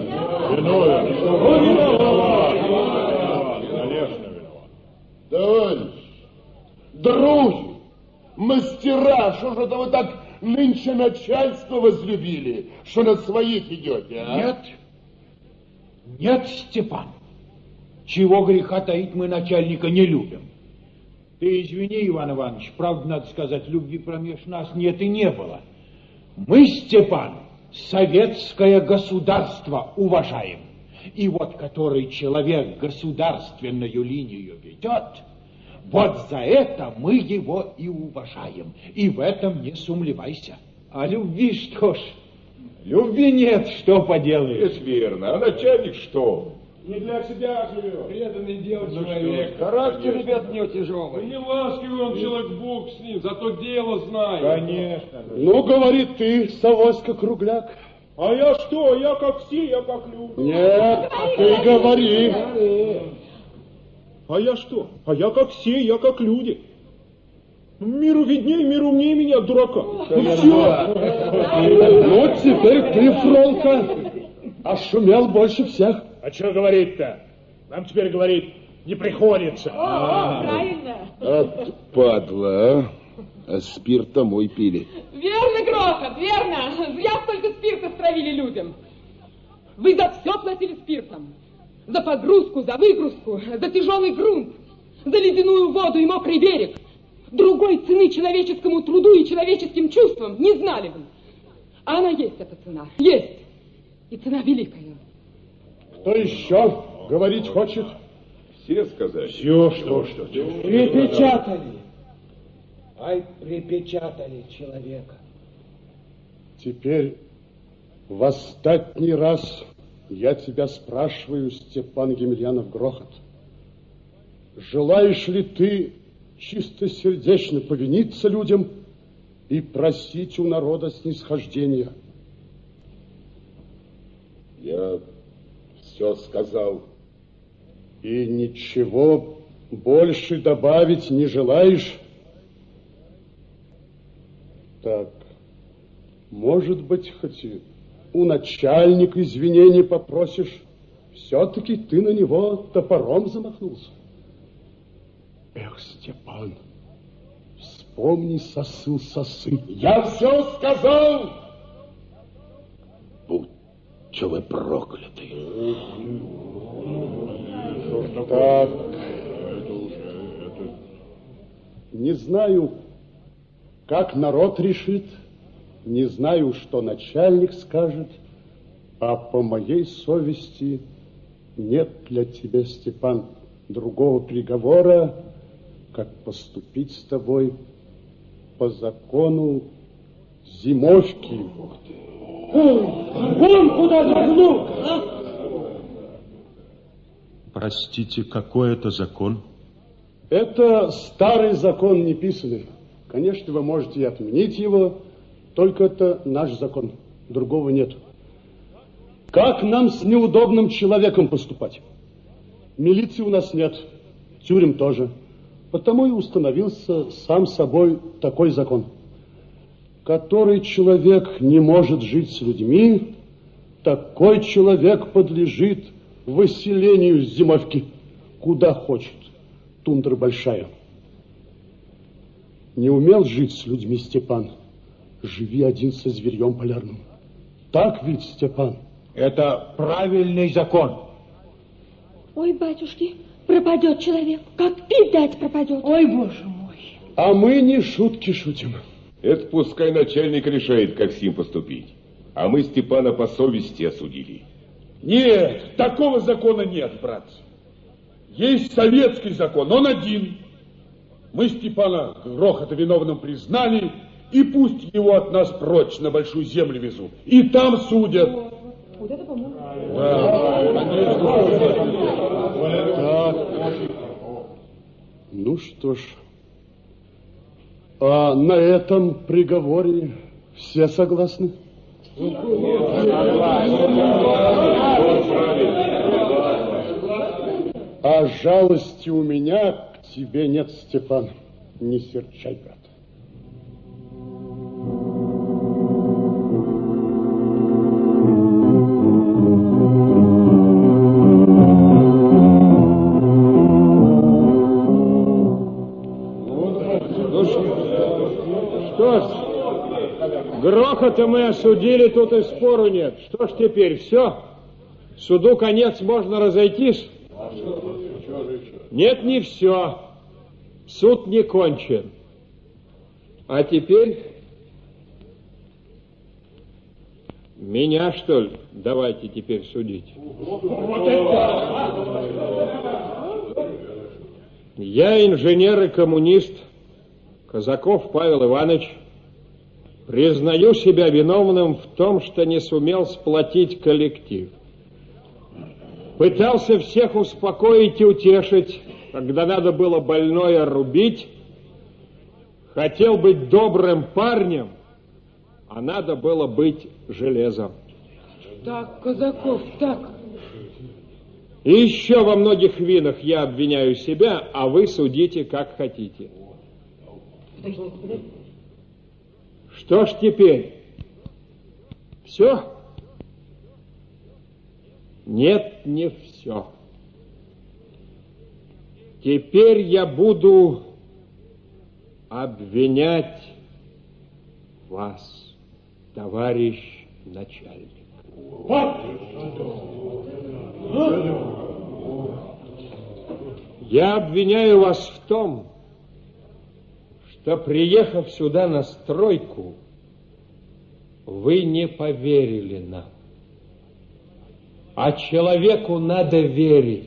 Конечно, виноват. Товарищ, други, мастера, что же это вы так нынче начальство возлюбили, что на своих идете, а? Нет, нет, Степан. Чего греха таить, мы начальника не любим. Ты извини, Иван Иванович, правда, надо сказать, любви промеж нас нет и не было. Мы, Степан, советское государство уважаем. И вот который человек государственную линию ведет, вот за это мы его и уважаем. И в этом не сумлевайся. А любви что ж? Любви нет, что поделаешь. Это верно. А начальник что? Не для себя живет. Преданный дел человек. Характер, ребят, у него тяжелый. Не ласковый он человек, Бог с ним, зато дело знает. Конечно. Ну, говори ты, Савоська Кругляк. А я что? Я как все, я как люди. Нет, ты говори. А я что? А я как все, я как люди. Миру виднее, миру умнее меня, дурака. Ну все. Ну, теперь ты, Фролка, ошумел больше всех. А что говорить-то? Нам теперь говорить не приходится. Правильно. От падла, а спирта мой пили. Верно, Грохот, верно. Зря столько спирта стравили людям. Вы за все платили спиртом. За погрузку, за выгрузку, за тяжелый грунт, за ледяную воду и мокрый берег. Другой цены человеческому труду и человеческим чувствам не знали вы. А она есть, эта цена. Есть. И цена великая. Кто еще говорить хочет? Все сказали. Все, что? Припечатали. Ай, припечатали человека. Теперь в остатний раз я тебя спрашиваю, Степан Емельянов Грохот. Желаешь ли ты чистосердечно повиниться людям и просить у народа снисхождения? Я все сказал. И ничего больше добавить не желаешь? Так, может быть, хоть и у начальника извинений попросишь, все-таки ты на него топором замахнулся. Эх, Степан, вспомни сосы. Я все сказал! Будьте вы прокляты. Так, не знаю, как народ решит, не знаю, что начальник скажет, а по моей совести нет для тебя, Степан, другого приговора, как поступить с тобой по закону зимовки. Вон куда загнул! Простите, какой это закон? Это старый закон неписанный. Конечно, вы можете и отменить его, только это наш закон, другого нет. Как нам с неудобным человеком поступать? Милиции у нас нет, тюрем тоже. Потому и установился сам собой такой закон. Который человек не может жить с людьми, такой человек подлежит выселению с зимовки, куда хочет. Тундра большая. Не умел жить с людьми, Степан. Живи один со зверьем полярным. Так ведь, Степан? Это правильный закон. Ой, батюшки, пропадет человек, как пить дать пропадет. Ой, боже мой. А мы не шутки шутим. Это пускай начальник решает, как с ним поступить. А мы Степана по совести осудили. Нет, такого закона нет, братцы. Есть советский закон, он один. Мы Степана грохота виновным признали, и пусть его от нас прочь на большую землю везут. И там судят. Вот это, по-моему. Так. Ну что ж. А на этом приговоре все согласны? А жалости у меня к тебе нет, Степан. Не серчай, брат. Грохота мы осудили, тут и спору нет. Что ж теперь, все? Суду конец, можно разойтись? Нет, не все. Суд не кончен. А теперь... Меня, что ли, давайте теперь судить? Я инженер и коммунист, Казаков Павел Иванович, признаю себя виновным в том, что не сумел сплотить коллектив. Пытался всех успокоить и утешить, когда надо было больное рубить. Хотел быть добрым парнем, а надо было быть железом. Так, Казаков, так. И еще во многих винах я обвиняю себя, а вы судите, как хотите. Что ж теперь? Все? Нет, не все. Теперь я буду обвинять вас, товарищ начальник. Я обвиняю вас в том, что, приехав сюда на стройку, вы не поверили нам. А человеку надо верить.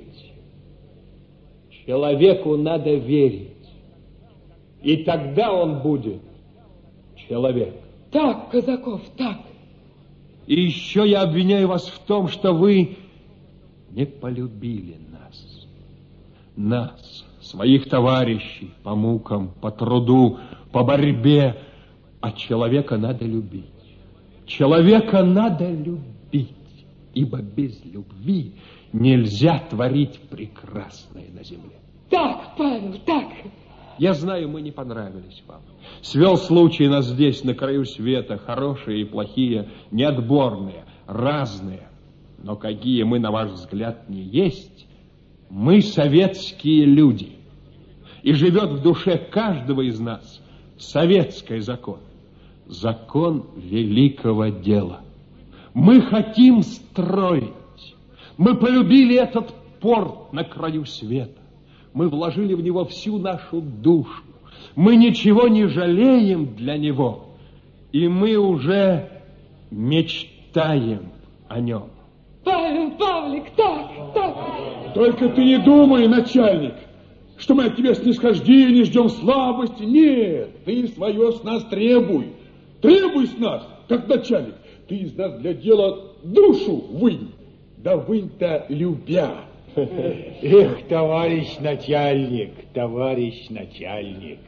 Человеку надо верить. И тогда он будет человек. Так, Казаков, так. И еще я обвиняю вас в том, что вы не полюбили нас. Нас, своих товарищей, по мукам, по труду, по борьбе. А человека надо любить. Человека надо любить. Ибо без любви нельзя творить прекрасное на земле. Так, Павел, так. Я знаю, мы не понравились вам. Свел случай нас здесь, на краю света, хорошие и плохие, неотборные, разные. Но какие мы, на ваш взгляд, не есть, мы советские люди. И живет в душе каждого из нас советский закон. Закон великого дела. Мы хотим строить. Мы полюбили этот порт на краю света. Мы вложили в него всю нашу душу. Мы ничего не жалеем для него. И мы уже мечтаем о нем. Павел, Павлик, так, так. Только ты не думай, начальник, что мы от тебя снисхождения ждем слабости. Нет, ты свое с нас требуй. Требуй с нас, как начальник. Ты из нас для дела душу вынь. Да вынь-то любя. Эх, товарищ начальник, товарищ начальник.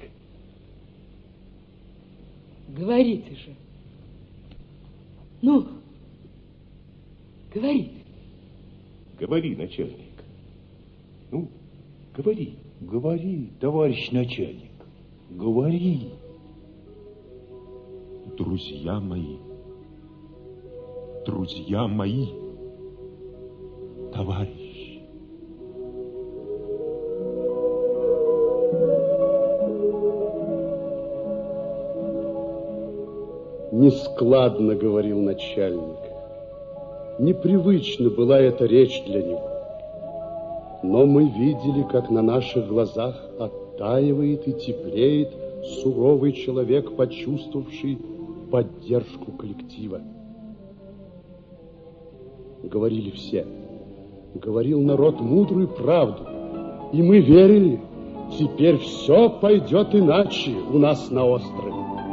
Говорите же. Ну, говори. Говори, начальник. Ну, говори. Говори, товарищ начальник, говори. Друзья мои, товарищ. Нескладно говорил начальник. Непривычна была эта речь для него. Но мы видели, как на наших глазах оттаивает и теплеет суровый человек, почувствовавший поддержку коллектива. Говорили все. Говорил народ мудрую правду. И мы верили, теперь все пойдет иначе у нас на острове.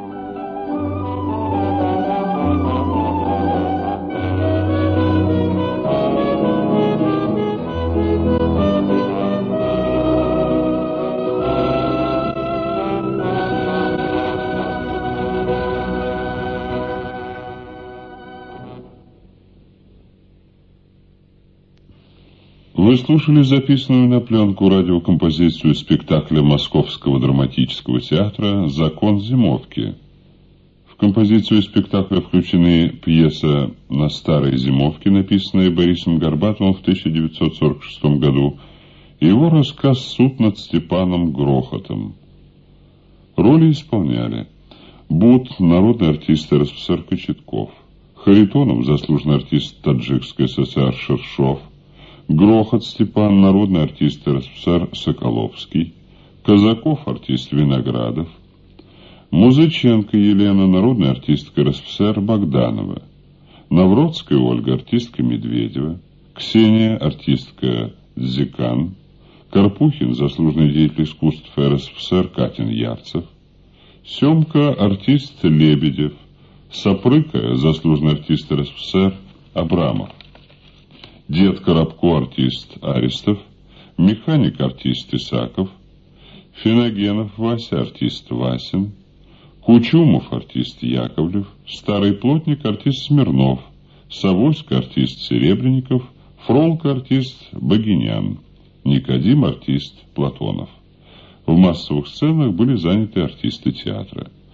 Вы слушали записанную на пленку радиокомпозицию спектакля Московского драматического театра «Закон зимовки». В композицию спектакля включены пьеса «На старой зимовке», написанная Борисом Горбатовым в 1946 году, и его рассказ «Суд над Степаном Грохотом». Роли исполняли Бут, народный артист РСФСР Кочетков, Харитонов, заслуженный артист Таджикской ССР Шершов, Грохот Степан, народный артист РСФСР Соколовский, Казаков, артист Виноградов, Музыченко Елена, народная артистка РСФСР Богданова, Навродская Ольга, артистка Медведева, Ксения, артистка Дзикан, Карпухин, заслуженный деятель искусств РСФСР Катин Ярцев, Семка, артист Лебедев, Сапрыка, заслуженный артист РСФСР Абрамов, Дед Коробко, артист Аристов, механик, артист Исаков, Финогенов Вася, артист Васин, Кучумов, артист Яковлев, Старый плотник, артист Смирнов, Савойск, артист Серебренников, Фролка, артист Богинян, Никодим, артист Платонов. В массовых сценах были заняты артисты театра.